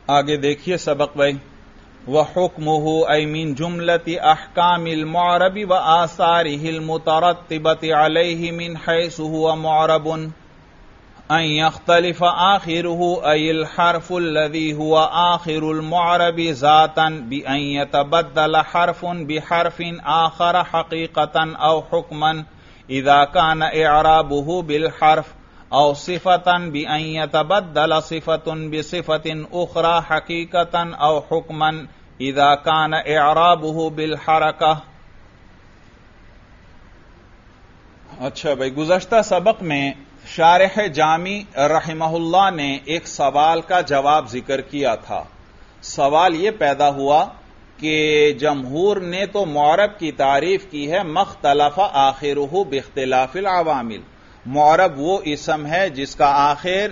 آگے دیکھیے سبق بھائی. وحکمه ای من جملة احکام المعرب وآثاره المترتبة علیہ من حیث هو معرب ان يختلف آخره ای الحرف الذي هو آخر المعرب ذاتا بأن يتبدل حرف بحرف آخر حقیقتا او حکما اذا كان اعرابه بالحرف او صفتا بأن يتبدل صفة بصفة اخرى حقیقتا او حکما اذا كان اعرابه بالحرکہ. اچھا بھائی، گزشتہ سبق میں شارح جامی رحمہ اللہ نے ایک سوال کا جواب ذکر کیا تھا. سوال یہ پیدا ہوا کہ جمہور نے تو معرب کی تعریف کی ہے مختلف آخرہ باختلاف العوامل. معرب وہ اسم ہے جس کا آخر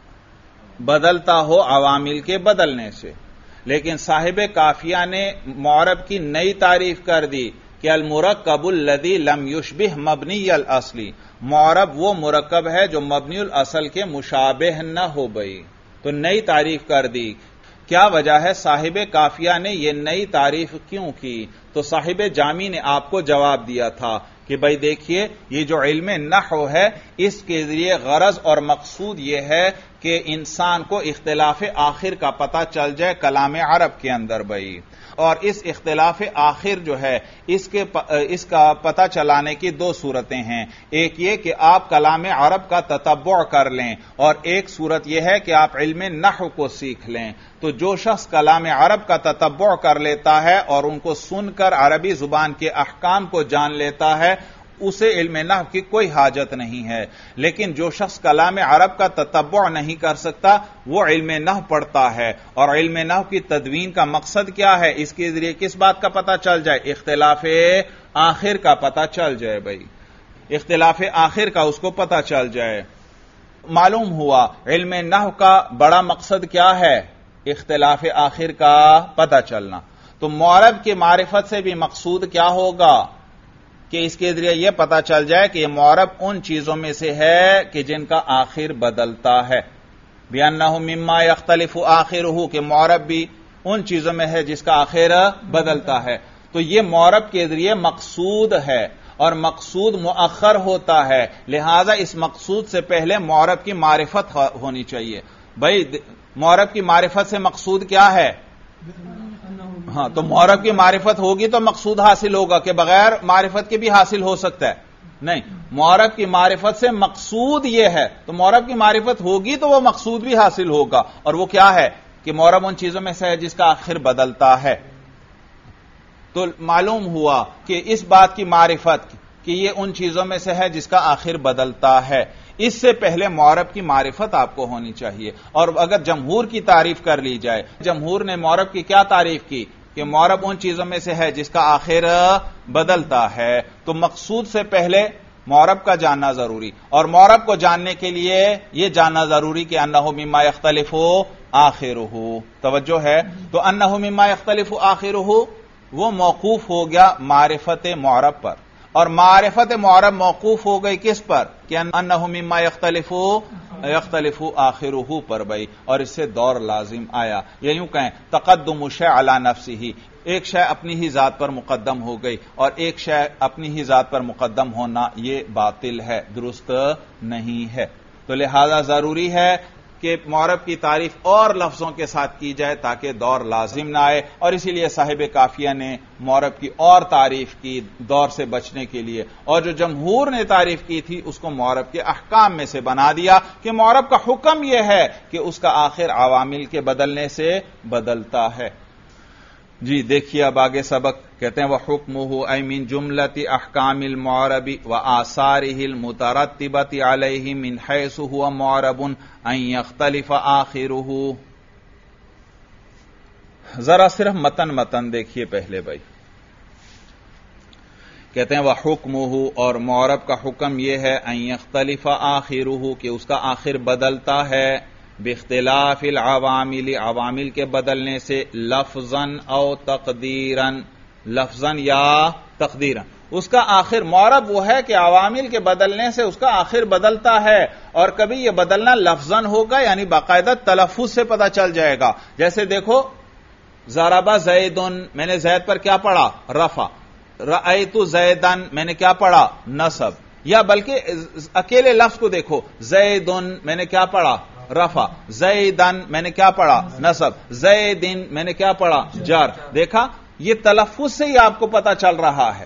بدلتا ہو عوامل کے بدلنے سے، لیکن صاحب کافیہ نے معرب کی نئی تعریف کر دی کہ المرکب الذی لم یشبہ مبنی الاصلی. معرب وہ مرکب ہے جو مبنی الاصل کے مشابہ نہ ہو گئی، تو نئی تعریف کر دی. کیا وجہ ہے صاحب کافیہ نے یہ نئی تعریف کیوں کی؟ تو صاحب جامی نے آپ کو جواب دیا تھا کہ بھائی دیکھیے، یہ جو علم نحو ہے اس کے ذریعے غرض اور مقصود یہ ہے کہ انسان کو اختلاف آخر کا پتہ چل جائے کلام عرب کے اندر بھائی. اور اس اختلاف آخر جو ہے اس کا پتہ چلانے کی دو صورتیں ہیں. ایک یہ کہ آپ کلام عرب کا تتبع کر لیں، اور ایک صورت یہ ہے کہ آپ علم نحو کو سیکھ لیں. تو جو شخص کلام عرب کا تتبع کر لیتا ہے اور ان کو سن کر عربی زبان کے احکام کو جان لیتا ہے، اسے علم نحو کی کوئی حاجت نہیں ہے. لیکن جو شخص کلام عرب کا تتبع نہیں کر سکتا وہ علم نحو پڑھتا ہے. اور علم نحو کی تدوین کا مقصد کیا ہے؟ اس کے ذریعے کس بات کا پتہ چل جائے؟ اختلاف آخر کا پتہ چل جائے بھائی، اختلاف آخر کا اس کو پتہ چل جائے. معلوم ہوا علم نحو کا بڑا مقصد کیا ہے؟ اختلاف آخر کا پتہ چلنا. تو معرب کے معرفت سے بھی مقصود کیا ہوگا کہ اس کے ذریعے یہ پتا چل جائے کہ یہ معرب ان چیزوں میں سے ہے کہ جن کا آخر بدلتا ہے. بِأَنَّهُ مِمَّا يَخْتَلِفُ آخِرُهُ کہ معرب بھی ان چیزوں میں ہے جس کا آخر بدلتا ہے. تو یہ معرب کے ذریعے مقصود ہے، اور مقصود مؤخر ہوتا ہے، لہذا اس مقصود سے پہلے معرب کی معرفت ہونی چاہیے. بھائی معرب کی معرفت سے مقصود کیا ہے؟ ہاں، تو معرب کی معرفت ہوگی تو مقصود حاصل ہوگا، کہ بغیر معرفت کے بھی حاصل ہو سکتا ہے؟ نہیں، معرب کی معرفت سے مقصود یہ ہے، تو معرب کی معرفت ہوگی تو وہ مقصود بھی حاصل ہوگا. اور وہ کیا ہے کہ معرب ان چیزوں میں سے ہے جس کا آخر بدلتا ہے. تو معلوم ہوا کہ اس بات کی معرفت کہ یہ ان چیزوں میں سے ہے جس کا آخر بدلتا ہے، اس سے پہلے معرب کی معرفت آپ کو ہونی چاہیے. اور اگر جمہور کی تعریف کر لی جائے، جمہور نے معرب کی کیا تعریف کی؟ کہ معرب ان چیزوں میں سے ہے جس کا آخر بدلتا ہے. تو مقصود سے پہلے معرب کا جاننا ضروری، اور معرب کو جاننے کے لیے یہ جاننا ضروری کہ انہ مما یختلف آخرہ. توجہ ہے؟ تو انہ مما یختلف آخرہ وہ موقوف ہو گیا معرفت معرب پر، اور معرفت معرب موقوف ہو گئی کس پر؟ کہ انہ مما یختلف آخرہ پر بھائی. اور اس سے دور لازم آیا، یا یوں کہیں تقدم شیء علی نفسہ، ایک شے اپنی ہی ذات پر مقدم ہو گئی، اور ایک شے اپنی ہی ذات پر مقدم ہونا یہ باطل ہے، درست نہیں ہے. تو لہذا ضروری ہے کہ معرب کی تعریف اور لفظوں کے ساتھ کی جائے تاکہ دور لازم نہ آئے. اور اسی لیے صاحب کافیہ نے معرب کی اور تعریف کی دور سے بچنے کے لیے، اور جو جمہور نے تعریف کی تھی اس کو معرب کے احکام میں سے بنا دیا کہ معرب کا حکم یہ ہے کہ اس کا آخر عوامل کے بدلنے سے بدلتا ہے. جی دیکھیے اب آگے سبق. کہتے ہیں وَحُکْمُهُ أَيْ مِن جُمْلَةِ أَحْكَامِ الْمُعْرَبِ وَآثَارِهِ الْمُتَرَتِّبَةِ عَلَيْهِ مِنْ حَيْثُ هُوَ مُعْرَبٌ أَن يَخْتَلِفَ آخِرُهُ. ذرا صرف متن دیکھیے پہلے بھائی. کہتے ہیں وَحُکْمُهُ اور معرب کا حکم یہ ہے أن يَخْتَلِفَ آخِرُهُ کہ اس کا آخر بدلتا ہے باختلاف العوامل عوامل کے بدلنے سے، لفظاً او تقدیراً لفظاً یا تقدیراً. اس کا آخر معرب وہ ہے کہ عوامل کے بدلنے سے اس کا آخر بدلتا ہے، اور کبھی یہ بدلنا لفظاً ہوگا یعنی باقاعدہ تلفظ سے پتہ چل جائے گا. جیسے دیکھو ضرب زیدن، میں نے زید پر کیا پڑھا؟ رفع. رأیت زیدن، میں نے کیا پڑھا؟ نصب. یا بلکہ اکیلے لفظ کو دیکھو، زیدن میں نے کیا پڑھا؟ رفع. زیدن میں نے کیا پڑھا؟ نصب. زیدن میں نے کیا پڑھا؟ جر. دیکھا یہ تلفظ سے ہی آپ کو پتہ چل رہا ہے.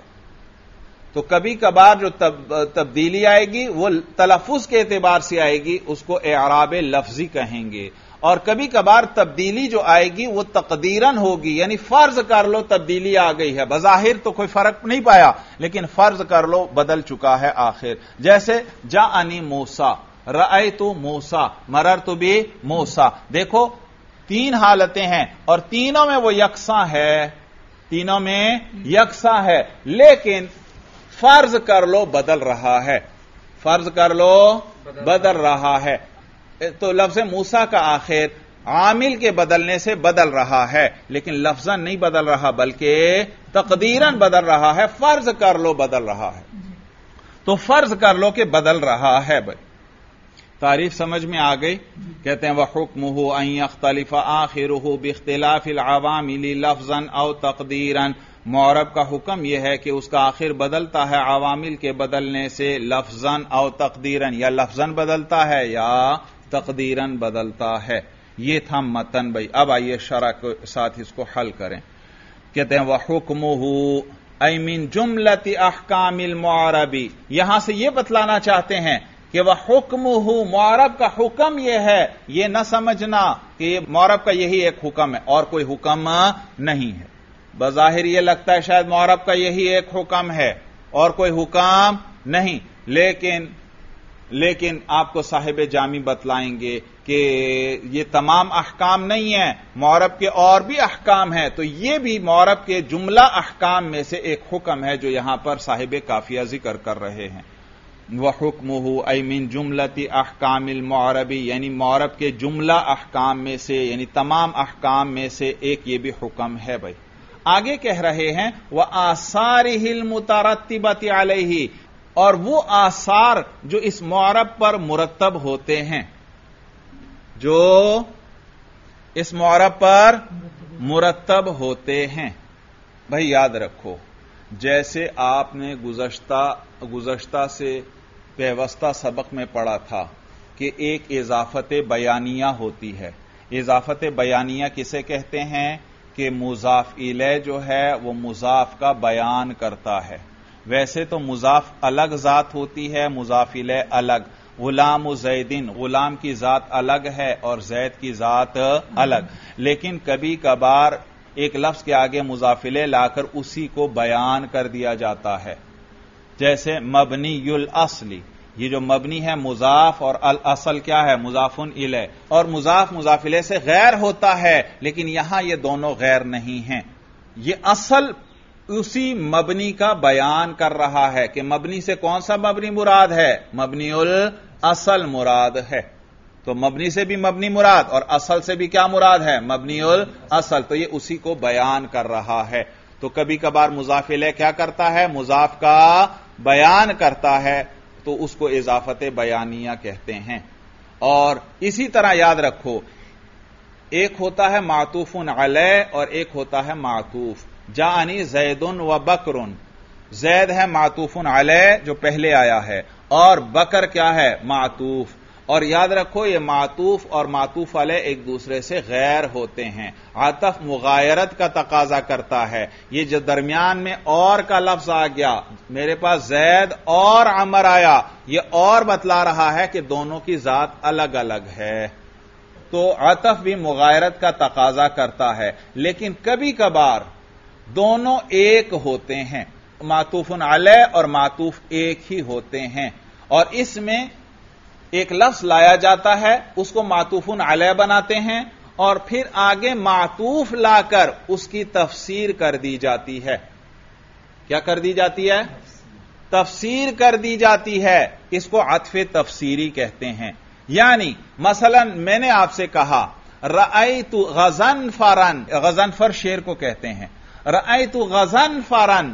تو کبھی کبھار جو تبدیلی آئے گی وہ تلفظ کے اعتبار سے آئے گی، اس کو اعراب لفظی کہیں گے. اور کبھی کبھار تبدیلی جو آئے گی وہ تقدیراً ہوگی، یعنی فرض کر لو تبدیلی آ گئی ہے، بظاہر تو کوئی فرق نہیں پایا لیکن فرض کر لو بدل چکا ہے آخر. جیسے جاءنی موسیٰ، رأیت موسیٰ، مررت بموسیٰ. دیکھو تین حالتیں ہیں اور تینوں میں وہ یکساں ہے، تینوں میں یکساں ہے، لیکن فرض کر لو بدل رہا ہے، فرض کر لو بدل رہا ہے. تو لفظ موسیٰ کا آخر عامل کے بدلنے سے بدل رہا ہے لیکن لفظاً نہیں بدل رہا بلکہ تقدیراً بدل رہا ہے. فرض کر لو بدل رہا ہے تو فرض کر لو کہ بدل رہا ہے. بھائی تعریف سمجھ میں آ گئی؟ کہتے ہیں وَحُکْمُهُ أَن يَخْتَلِفَ آخِرُهُ بِاخْتِلَافِ الْعَوَامِلِ لَفْظًا أَوْ تَقْدِيرًا. معرب کا حکم یہ ہے کہ اس کا آخر بدلتا ہے عوامل کے بدلنے سے، لفظاً او تقدیراً، یا لفظاً بدلتا ہے یا تقدیراً بدلتا ہے. یہ تھا متن. بھائی اب آئیے شرح کے ساتھ اس کو حل کریں. کہتے ہیں وَحُکْمُهُ أَيْ مِن جُمْلَةِ أَحْكَامِ الْمُعْرَبِ. یہاں سے یہ بتلانا چاہتے ہیں کہ وَحُکْمُهُ معرب کا حکم یہ ہے، یہ نہ سمجھنا کہ معرب کا یہی ایک حکم ہے اور کوئی حکم نہیں ہے. بظاہر یہ لگتا ہے شاید معرب کا یہی ایک حکم ہے اور کوئی حکم نہیں، لیکن آپ کو صاحب جامی بتلائیں گے کہ یہ تمام احکام نہیں ہیں، معرب کے اور بھی احکام ہیں. تو یہ بھی معرب کے جملہ احکام میں سے ایک حکم ہے جو یہاں پر صاحب کافیہ ذکر کر رہے ہیں. وَحُکْمُهُ أَيْ مِن جُمْلَةِ أَحْكَامِ الْمُعْرَبِ، یعنی معرب کے جملہ احکام میں سے، یعنی تمام احکام میں سے ایک یہ بھی حکم ہے. بھائی آگے کہہ رہے ہیں وَآثَارِهِ الْمُتَرَتِّبَةِ عَلَيْهِ، اور وہ آثار جو اس معرب پر مرتب ہوتے ہیں، جو اس معرب پر مرتب ہوتے ہیں. بھائی یاد رکھو جیسے آپ نے گزشتہ سے پیوستہ سبق میں پڑھا تھا کہ ایک اضافت بیانیہ ہوتی ہے. اضافت بیانیہ کسے کہتے ہیں؟ کہ مضاف الیہ جو ہے وہ مضاف کا بیان کرتا ہے. ویسے تو مضاف الگ ذات ہوتی ہے، مضاف الیہ الگ. غلام زیدن، غلام کی ذات الگ ہے اور زید کی ذات الگ، لیکن کبھی کبھار ایک لفظ کے آگے مضاف الیہ لا کر اسی کو بیان کر دیا جاتا ہے. جیسے مبنی الاصلی، یہ جو مبنی ہے مضاف اور الاصل کیا ہے؟ مضاف الیہ، اور مضاف مضاف الیہ سے غیر ہوتا ہے، لیکن یہاں یہ دونوں غیر نہیں ہیں. یہ اصل اسی مبنی کا بیان کر رہا ہے کہ مبنی سے کون سا مبنی مراد ہے؟ مبنی الاصل مراد ہے. تو مبنی سے بھی مبنی مراد اور اصل سے بھی کیا مراد ہے؟ مبنی الاصل. تو یہ اسی کو بیان کر رہا ہے. تو کبھی کبھار مضاف الیہ کیا کرتا ہے؟ مضاف کا بیان کرتا ہے، تو اس کو اضافت بیانیہ کہتے ہیں. اور اسی طرح یاد رکھو ایک ہوتا ہے معطوف علیہ اور ایک ہوتا ہے معطوف. جاءنی زید و بکر، زید ہے معطوف علیہ جو پہلے آیا ہے اور بکر کیا ہے؟ معطوف. اور یاد رکھو یہ معطوف اور معطوف علیہ ایک دوسرے سے غیر ہوتے ہیں. عطف مغایرت کا تقاضا کرتا ہے. یہ جو درمیان میں اور کا لفظ آ گیا، میرے پاس زید اور عمر آیا، یہ اور بتلا رہا ہے کہ دونوں کی ذات الگ الگ ہے. تو عطف بھی مغایرت کا تقاضا کرتا ہے، لیکن کبھی کبھار دونوں ایک ہوتے ہیں، معطوف علیہ اور معطوف ایک ہی ہوتے ہیں، اور اس میں ایک لفظ لایا جاتا ہے، اس کو معطوف علیہ بناتے ہیں اور پھر آگے معطوف لا کر اس کی تفسیر کر دی جاتی ہے. کیا کر دی جاتی ہے؟ تفسیر کر دی جاتی ہے. اس کو عطف تفسیری کہتے ہیں. یعنی مثلا میں نے آپ سے کہا رأیت غضنفرا، غضنفر شیر کو کہتے ہیں، रअयतु गज़नफ़रन।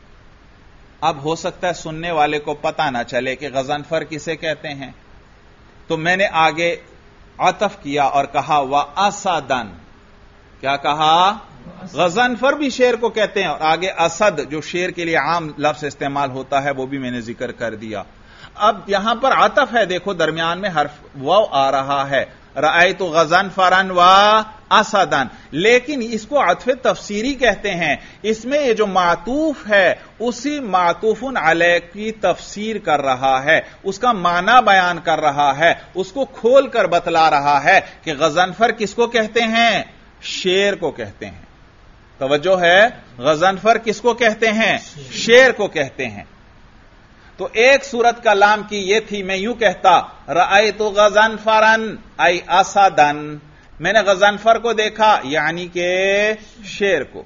अब हो सकता है सुनने वाले को पता ना चले कि गज़नफ़र किसे कहते हैं, तो मैंने आगे अतफ किया और कहा व असदन। क्या कहा? गज़नफ़र भी शेर को कहते हैं, और आगे असद जो शेर के लिए आम लफ्ज़ इस्तेमाल होता है वो भी मैंने जिक्र कर दिया। अब यहां पर आतफ है, देखो दरमियान में हर्फ वाव आ रहा है, रअयतु गज़नफ़रन व असदन, लेकिन इसको अत्फ़े तफ़सीरी कहते हैं। इसमें ये जो मातूफ है उसी मातूफुन अलैह की तफसीर कर रहा है, उसका माना बयान कर रहा है, उसको खोल कर बतला रहा है कि गज़नफ़र किसको कहते हैं? शेर को कहते हैं। तवज्जो है, गज़नफ़र किसको कहते हैं? शेर को कहते हैं। तो एक सूरत का लाम की ये थी, मैं यूं कहता रअयतु गज़नफ़रन ऐ असदन, मैंने गज़नफ़र को देखा यानी के शेर को।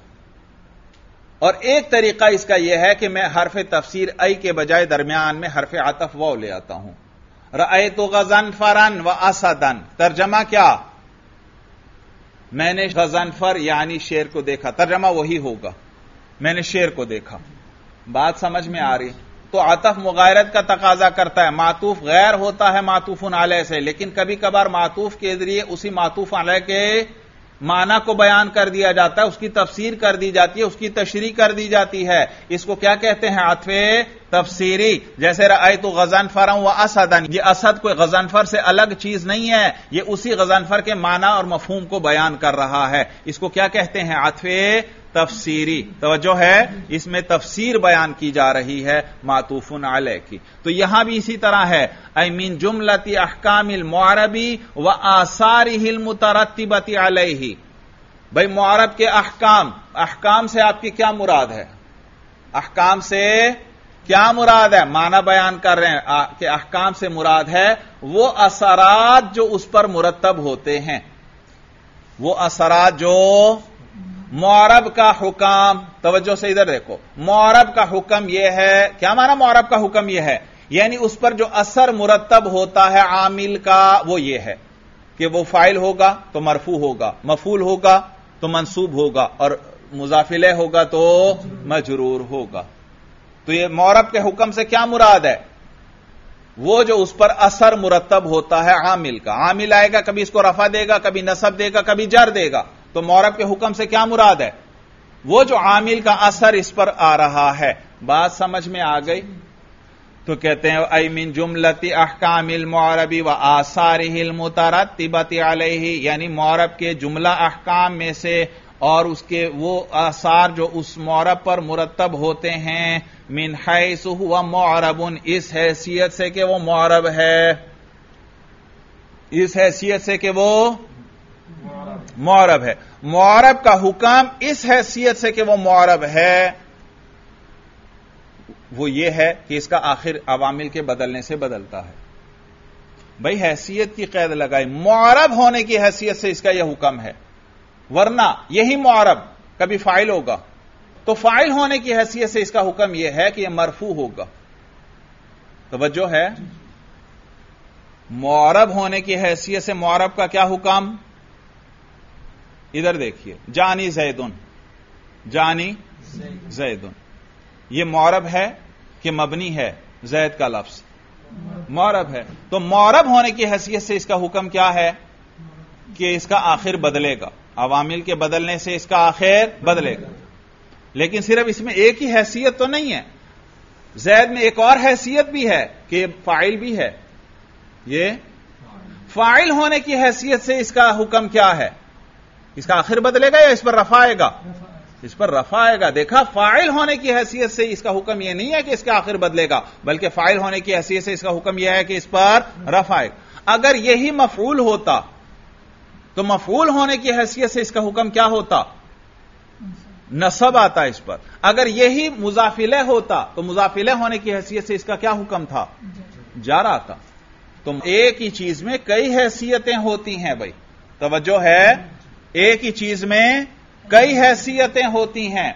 और एक तरीका इसका यह है कि मैं हर्फ तफसीर ऐ के बजाय दरमियान में हर्फ अतफ वाव ले आता हूं, रअयतु गज़नफ़रन व असदन। तर्जमा क्या? मैंने गज़नफ़र यानी शेर को देखा, तर्जमा वही होगा, मैंने शेर को देखा। बात समझ में आ रही? तो आतफ मुगायरत का तकाजा करता है, मातूफ गैर होता है मातूफुन अलैह से, लेकिन कभी कभार मातूफ के जरिए उसी मातूफ अलैह के माना को बयान कर दिया जाता है, उसकी तफसीर कर दी जाती है, उसकी तशरीह कर दी जाती है। इसको क्या कहते हैं? अत्फ़े तफसीरी। जैसे रअयतु गज़नफ़रन व असदन, ये असद कोई गज़नफ़र से अलग चीज नहीं है, ये उसी गज़नफ़र के माना और मफहूम को बयान कर रहा है। इसको क्या कहते हैं? अत्फ़े तफसीरी। तवज्जो है, इसमें तफसीर बयान की जा रही है मातूफुन अलैह की। तो यहां भी इसी तरह है, ऐ मिन जुमलति अहकामिल मुअरबी व आसारिहिल मुतरत्तिबति अलैहि। भाई मुअरब के अहकाम, अहकाम से आपकी क्या मुराद है? अहकाम से क्या मुराद है? माना बयान कर रहे हैं कि अहकाम से मुराद है वो असरात जो उस पर मुरत्तब होते हैं, वो असरात जो मुअरब का हुक्म। तवज्जो से इधर देखो, मुअरब का हुक्म यह है, क्या माना मुअरब का हुक्म यह है? यानी उस पर जो असर मुरत्तब होता है आमिल का, वो ये है कि वो फाइल होगा तो मरफू होगा, मफूल होगा तो मंसूब होगा, और मुजाफिले होगा तो मजरूर होगा। तो ये मुअरब के हुक्म से क्या मुराद है? वो जो उस पर असर मुरत्तब होता है आमिल का। आमिल आएगा, कभी इसको रफा देगा, कभी नसब देगा, कभी जर देगा। तो मुअरब के हुक्म से क्या मुराद है? वो जो आमिल का असर इस पर आ रहा है। बात समझ में आ गई? तो कहते हैं ऐ मिन जुमलति अहकामिल मुअरबी व आसारिहिल मुतरत्तिबति अलैहि, यानी मुअरब के जुमला अहकाम में से और उसके वो आसार जो उस मुअरब पर मुरत्तब होते हैं, मिन हैसु हुवा मुअरबुन, इस हैसियत से कि वो मुअरब है, इस हैसियत से कि वो मुअरब है। मुअरब का हुक्म इस हैसियत से कि वो मुअरब है, वो ये है कि इसका आखिर अवामिल के बदलने से बदलता है। भाई हैसियत की कैद लगाई, मुअरब होने की हैसियत से इसका यह हुक्म है, वरना यही मुअरब कभी फाइल होगा तो फाइल होने की हैसियत से इसका हुक्म यह है कि यह मरफू होगा। तवज्जो है, मुअरब होने की हैसियत से मुअरब का क्या हुक्म? इधर देखिए, जानी ज़ैदुन, जानी ज़ैदुन, यह मुअरब है कि मबनी है? ज़ैद का लफ्ज मुअरब है। तो मुअरब होने की हैसियत से इसका हुक्म क्या है? कि इसका आखिर बदलेगा, अवामिल के बदलने से इसका आखिर बदलेगा। लेकिन सिर्फ इसमें एक ही हैसियत तो नहीं है, ज़ैद में एक और हैसियत भी है कि फाइल भी है। ये फाइल होने की हैसियत से इसका हुक्म क्या है? इसका आखिर बदलेगा या इस पर रफा आएगा? इस पर रफा आएगा। देखा, फाइल होने की हैसियत से इसका हुक्म यह नहीं है कि इसका आखिर बदलेगा, बल्कि फाइल होने की हैसियत से इसका हुक्म यह है कि इस पर रफा आएगा। अगर यही मफऊल होता तो मफऊल होने की हैसियत से इसका हुक्म क्या होता? नसब आता इस पर। अगर यही मुजाफिले होता तो मुजाफिले होने की हैसियत से इसका क्या हुक्म था? जर आता। तो एक ही चीज में कई हैसियतें होती हैं भाई, तवज्जो है, एक ही चीज में कई हैसियतें होती हैं।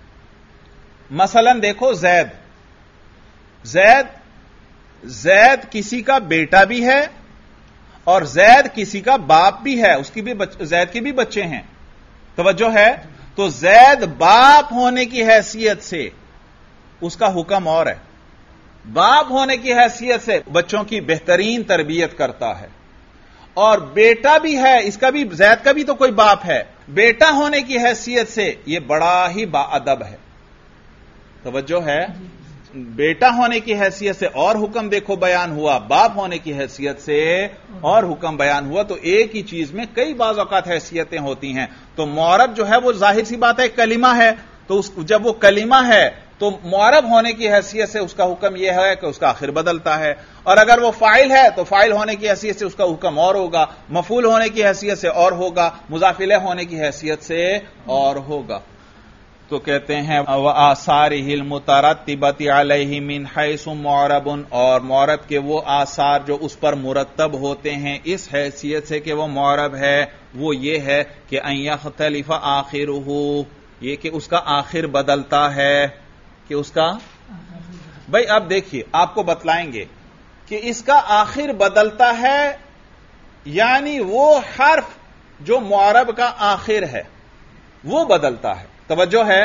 मसलन देखो, ज़ैद, ज़ैद, ज़ैद किसी का बेटा भी है और ज़ैद किसी का बाप भी है, उसकी भी ज़ैद के भी बच्चे हैं। तवज्जो है, تو زید باپ ہونے کی حیثیت سے اس کا حکم اور ہے. باپ ہونے کی حیثیت سے بچوں کی بہترین تربیت کرتا ہے. اور بیٹا بھی ہے، اس کا بھی، زید کا بھی تو کوئی باپ ہے، بیٹا ہونے کی حیثیت سے یہ بڑا ہی با ادب ہے. توجہ ہے؟ بیٹا ہونے کی حیثیت سے اور حکم دیکھو بیان ہوا، باپ ہونے کی حیثیت سے اور حکم بیان ہوا. تو ایک ہی چیز میں کئی بعض اوقات حیثیتیں ہوتی ہیں. تو معرب جو ہے وہ ظاہر سی بات ہے کلمہ ہے، تو جب وہ کلمہ ہے تو معرب ہونے کی حیثیت سے اس کا حکم یہ ہے کہ اس کا آخر بدلتا ہے. اور اگر وہ فاعل ہے تو فاعل ہونے کی حیثیت سے اس کا حکم اور ہوگا، مفعول ہونے کی حیثیت سے اور ہوگا، مضاف الیہ ہونے کی حیثیت سے اور ہوگا. تو کہتے ہیں وآثارہ المترتبۃ علیہ من حیث معرب، اور معرب کے وہ آثار جو اس پر مرتب ہوتے ہیں اس حیثیت سے کہ وہ معرب ہے، وہ یہ ہے کہ ان یختلف آخرہ، یہ کہ اس کا آخر بدلتا ہے، کہ اس کا، بھائی اب دیکھیے آپ کو بتلائیں گے کہ اس کا آخر بدلتا ہے، یعنی وہ حرف جو معرب کا آخر ہے وہ بدلتا ہے. توجہ ہے؟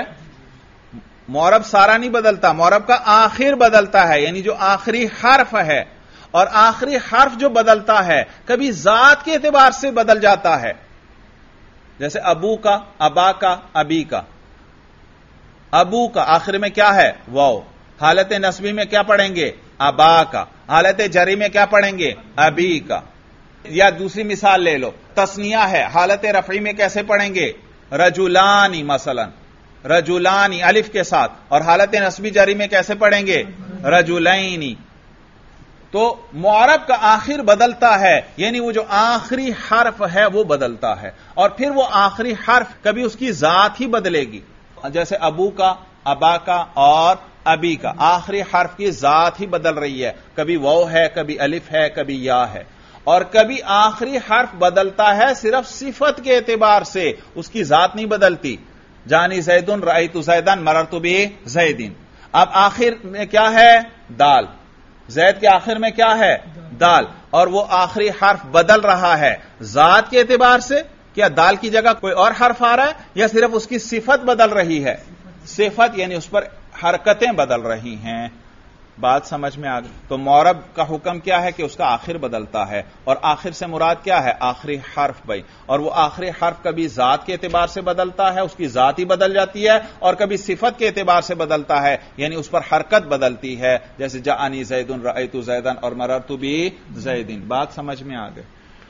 معرب سارا نہیں بدلتا، معرب کا آخر بدلتا ہے، یعنی جو آخری حرف ہے. اور آخری حرف جو بدلتا ہے کبھی ذات کے اعتبار سے بدل جاتا ہے، جیسے ابو کا، ابا کا، ابی کا. ابو کا آخر میں کیا ہے؟ واو. حالت نصبی میں کیا پڑھیں گے؟ ابا کا. حالت جری میں کیا پڑھیں گے؟ ابی کا. یا دوسری مثال لے لو، تثنیہ ہے، حالت رفعی میں کیسے پڑھیں گے؟ رجلانی مثلا، رجلانی الف کے ساتھ. اور حالت نصبی جری میں کیسے پڑھیں گے؟ رجلینی. تو معرب کا آخر بدلتا ہے، یعنی وہ جو آخری حرف ہے وہ بدلتا ہے. اور پھر وہ آخری حرف کبھی اس کی ذات ہی بدلے گی، جیسے ابو کا، ابا کا اور ابی کا آخری حرف کی ذات ہی بدل رہی ہے، کبھی واو ہے، کبھی الف ہے، کبھی یا ہے. اور کبھی آخری حرف بدلتا ہے صرف صفت کے اعتبار سے، اس کی ذات نہیں بدلتی. جانی زیدن، رأیت زیدن، مررت بزیدن. اب آخر میں کیا ہے؟ دال. زید کے آخر میں کیا ہے؟ دال. اور وہ آخری حرف بدل رہا ہے ذات کے اعتبار سے، کیا دال کی جگہ کوئی اور حرف آ رہا ہے یا صرف اس کی صفت بدل رہی ہے؟ صفت، یعنی اس پر حرکتیں بدل رہی ہیں. بات سمجھ میں آ گئی؟ تو معرب کا حکم کیا ہے کہ اس کا آخر بدلتا ہے. اور آخر سے مراد کیا ہے؟ آخری حرف بھائی. اور وہ آخری حرف کبھی ذات کے اعتبار سے بدلتا ہے، اس کی ذات ہی بدل جاتی ہے، اور کبھی صفت کے اعتبار سے بدلتا ہے، یعنی اس پر حرکت بدلتی ہے، جیسے جاءنی زیدن، رأیت زیدن اور مررت بزیدن. بات سمجھ میں آ گئی؟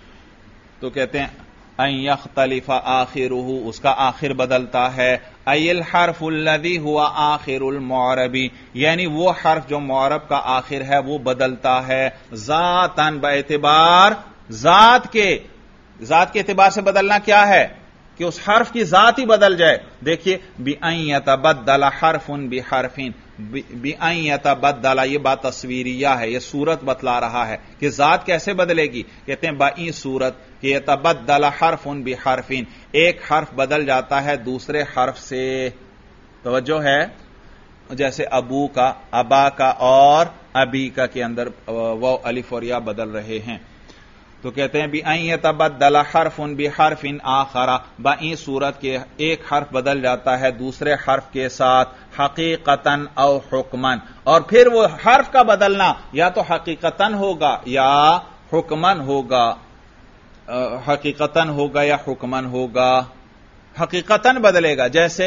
تو کہتے ہیں ان یختلف آخرہ، اس کا آخر بدلتا ہے. ای الحرف الذی ہوا آخر المعرب، یعنی وہ حرف جو معرب کا آخر ہے وہ بدلتا ہے ذاتاً، باعتبار ذات کے. ذات کے اعتبار سے بدلنا کیا ہے؟ کہ اس حرف کی ذات ہی بدل جائے. دیکھیے بِأَن يَتَبَدَّلَ حَرْفٌ بِحَرْفٍ، بِأَن يَتَبَدَّلَ، یہ بات تصویریہ ہے، یہ صورت بتلا رہا ہے کہ ذات کیسے بدلے گی. کہتے ہیں بَإِن صورت کہ يَتَبَدَّلَ حَرْفٌ بِحَرْفٍ، ایک حرف بدل جاتا ہے دوسرے حرف سے. توجہ ہے؟ جیسے ابو کا، ابا کا اور ابی کا کے اندر وہ الف اور یا بدل رہے ہیں. تو کہتے ہیں بِأَن يَتَبَدَّلَ حَرْفٌ بِحَرْفٍ آخَرَ، بَإِن صورت کے ایک حرف بدل جاتا ہے دوسرے حرف کے ساتھ، حقیقتاً او حکماً. اور پھر وہ حرف کا بدلنا یا تو حقیقتاً ہوگا یا حکماً ہوگا. حقیقتاً ہوگا یا حکماً ہوگا. حقیقتاً بدلے گا، جیسے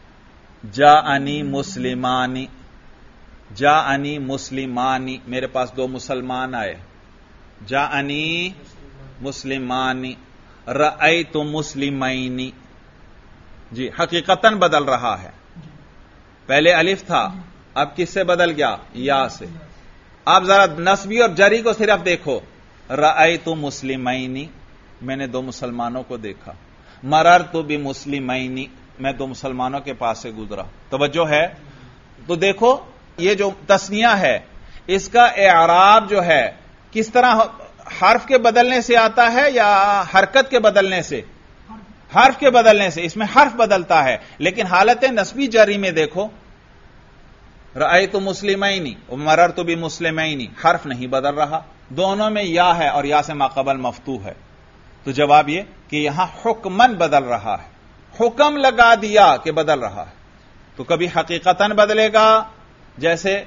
جاءنی مسلمانی، جاءنی مسلمانی، میرے پاس دو مسلمان آئے. جاءنی مسلمانی، رأیت مسلمینی. جی حقیقتاً بدل رہا ہے. پہلے الف تھا، اب کس سے بدل گیا؟ یا سے. آپ ذرا نصبی اور جری کو صرف دیکھو. رأیت مسلمینی، میں نے دو مسلمانوں کو دیکھا. مررت بمسلمینی، میں دو مسلمانوں کے پاس سے گزرا. توجہ ہے؟ تو دیکھو یہ جو تثنیہ ہے اس کا اعراب جو ہے کس طرح حرف کے بدلنے سے آتا ہے یا حرکت کے بدلنے سے؟ حرف کے بدلنے سے. اس میں حرف بدلتا ہے، لیکن حالت نصبی جری میں دیکھو رأیت مسلمینی مررت بمسلمینی، حرف نہیں بدل رہا، دونوں میں یا ہے اور یا سے ماقبل مفتوح ہے. تو جواب یہ کہ یہاں حکمن بدل رہا ہے. حکم لگا دیا کہ بدل رہا ہے، تو کبھی حقیقتاً بدلے گا، جیسے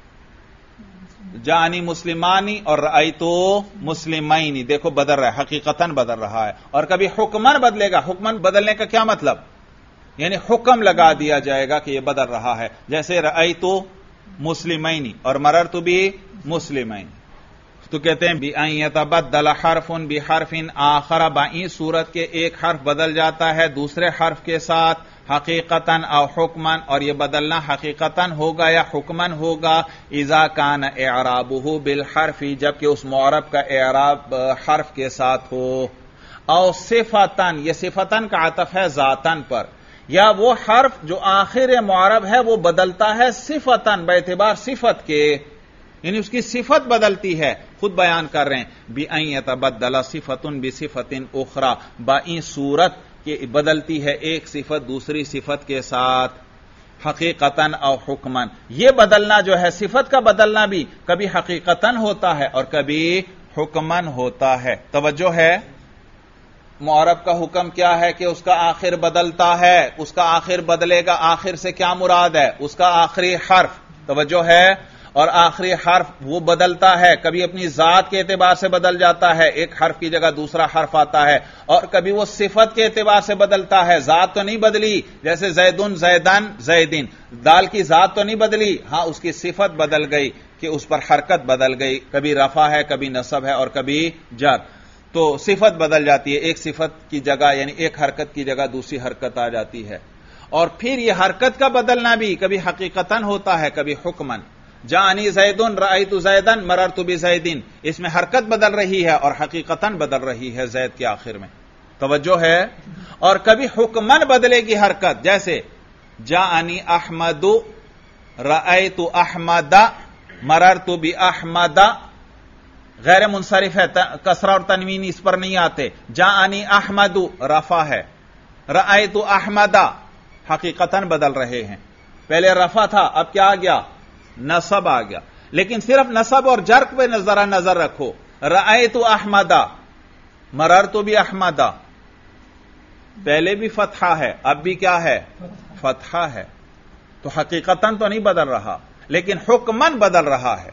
جانی مسلمانی اور رأیتو مسلمینی، دیکھو بدل رہا ہے، حقیقتاً بدل رہا ہے، اور کبھی حکمن بدلے گا۔ حکمن بدلنے کا کیا مطلب؟ یعنی حکم لگا دیا جائے گا کہ یہ بدل رہا ہے، جیسے رأیتو مسلمینی اور مررت بھی مسلمین، تو کہتے ہیں بِأَن يَتَبَدَّلَ حَرْفٌ بِحَرْفٍ آخَرَ، بائیں صورت کے ایک حرف بدل جاتا ہے دوسرے حرف کے ساتھ، حقیقتاً او حکمن، اور یہ بدلنا حقیقتاً ہوگا یا حکمن ہوگا، اذا کان اعرابہ بالحرف، جبکہ اس معرب کا اعراب حرف کے ساتھ ہو، او صفتاً، یہ صفتاً کا عطف ہے ذاتاً پر، یا وہ حرف جو آخر معرب ہے وہ بدلتا ہے صفتاً، باعتبار صفت کے، یعنی اس کی صفت بدلتی ہے، خود بیان کر رہے ہیں بِأَن يَتَبَدَّلَ صِفَةٌ بِصِفَةٍ أُخْرَى، بائیں صورت کہ بدلتی ہے ایک صفت دوسری صفت کے ساتھ، حقیقتاً او حکمن، یہ بدلنا جو ہے صفت کا بدلنا بھی کبھی حقیقتاً ہوتا ہے اور کبھی حکمن ہوتا ہے۔ توجہ ہے، معرب کا حکم کیا ہے کہ اس کا آخر بدلتا ہے، اس کا آخر بدلے گا، آخر سے کیا مراد ہے؟ اس کا آخری حرف، توجہ ہے، اور آخری حرف وہ بدلتا ہے، کبھی اپنی ذات کے اعتبار سے بدل جاتا ہے، ایک حرف کی جگہ دوسرا حرف آتا ہے، اور کبھی وہ صفت کے اعتبار سے بدلتا ہے، ذات تو نہیں بدلی، جیسے زیدن زیدن زیدن، دال کی ذات تو نہیں بدلی، ہاں اس کی صفت بدل گئی کہ اس پر حرکت بدل گئی، کبھی رفع ہے کبھی نصب ہے اور کبھی جر، تو صفت بدل جاتی ہے، ایک صفت کی جگہ یعنی ایک حرکت کی جگہ دوسری حرکت آ جاتی ہے، اور پھر یہ حرکت کا بدلنا بھی کبھی حقیقتاً ہوتا ہے کبھی حکمن، جانی زیدن رأیت زیدن مررت بزیدن، اس میں حرکت بدل رہی ہے اور حقیقتاً بدل رہی ہے زید کے آخر میں، توجہ ہے، اور کبھی حکمن بدلے گی حرکت، جیسے جانی احمد رأیت احمد مررت باحمد، غیر منصرف ہے، کسرہ اور تنوین اس پر نہیں آتے، جانی احمد رفع ہے، رأیت احمد حقیقتاً بدل رہے ہیں، پہلے رفع تھا اب کیا آ گیا؟ نصب آ گیا، لیکن صرف نصب اور جر پہ ذرا نظر رکھو، رأیت احمد مررت باحمد، پہلے بھی فتحہ ہے اب بھی کیا ہے؟ فتحہ ہے، تو حقیقتاً تو نہیں بدل رہا لیکن حکمن بدل رہا ہے،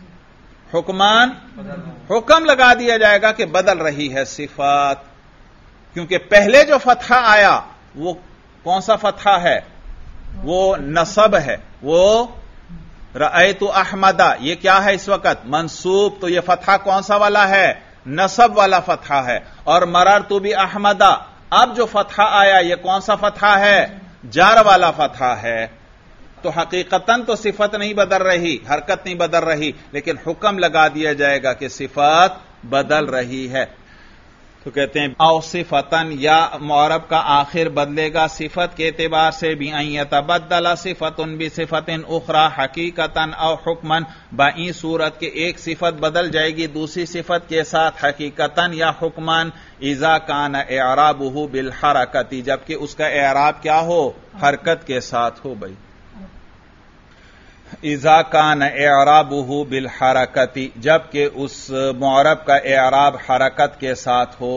حکمان حکم لگا دیا جائے گا کہ بدل رہی ہے صفات، کیونکہ پہلے جو فتحہ آیا وہ کون سا فتحہ ہے؟ وہ نصب ہے، وہ رأیت احمد، یہ کیا ہے اس وقت؟ منصوب، تو یہ فتحہ کون سا والا ہے؟ نصب والا فتحہ ہے، اور مررت باحمد، اب جو فتحہ آیا یہ کون سا فتحہ ہے؟ جار والا فتحہ ہے، تو حقیقتاً تو صفت نہیں بدل رہی، حرکت نہیں بدل رہی، لیکن حکم لگا دیا جائے گا کہ صفت بدل رہی ہے، تو کہتے ہیں او صفتن، یا معرب کا آخر بدلے گا صفت کے اعتبار سے، بِأَن يَتَبَدَّلَ صِفَةٌ بِصِفَةٍ أُخْرَى حقیقتاً او حکمن، بائیں صورت کے ایک صفت بدل جائے گی دوسری صفت کے ساتھ حقیقتاً یا حکمن، اذا کان اعرابہ بالحرکت، جبکہ اس کا اعراب کیا ہو؟ حرکت کے ساتھ ہو، بھائی اذا کان اعرابہ بالحرکت، جبکہ اس معرب کا اعراب حرکت کے ساتھ ہو،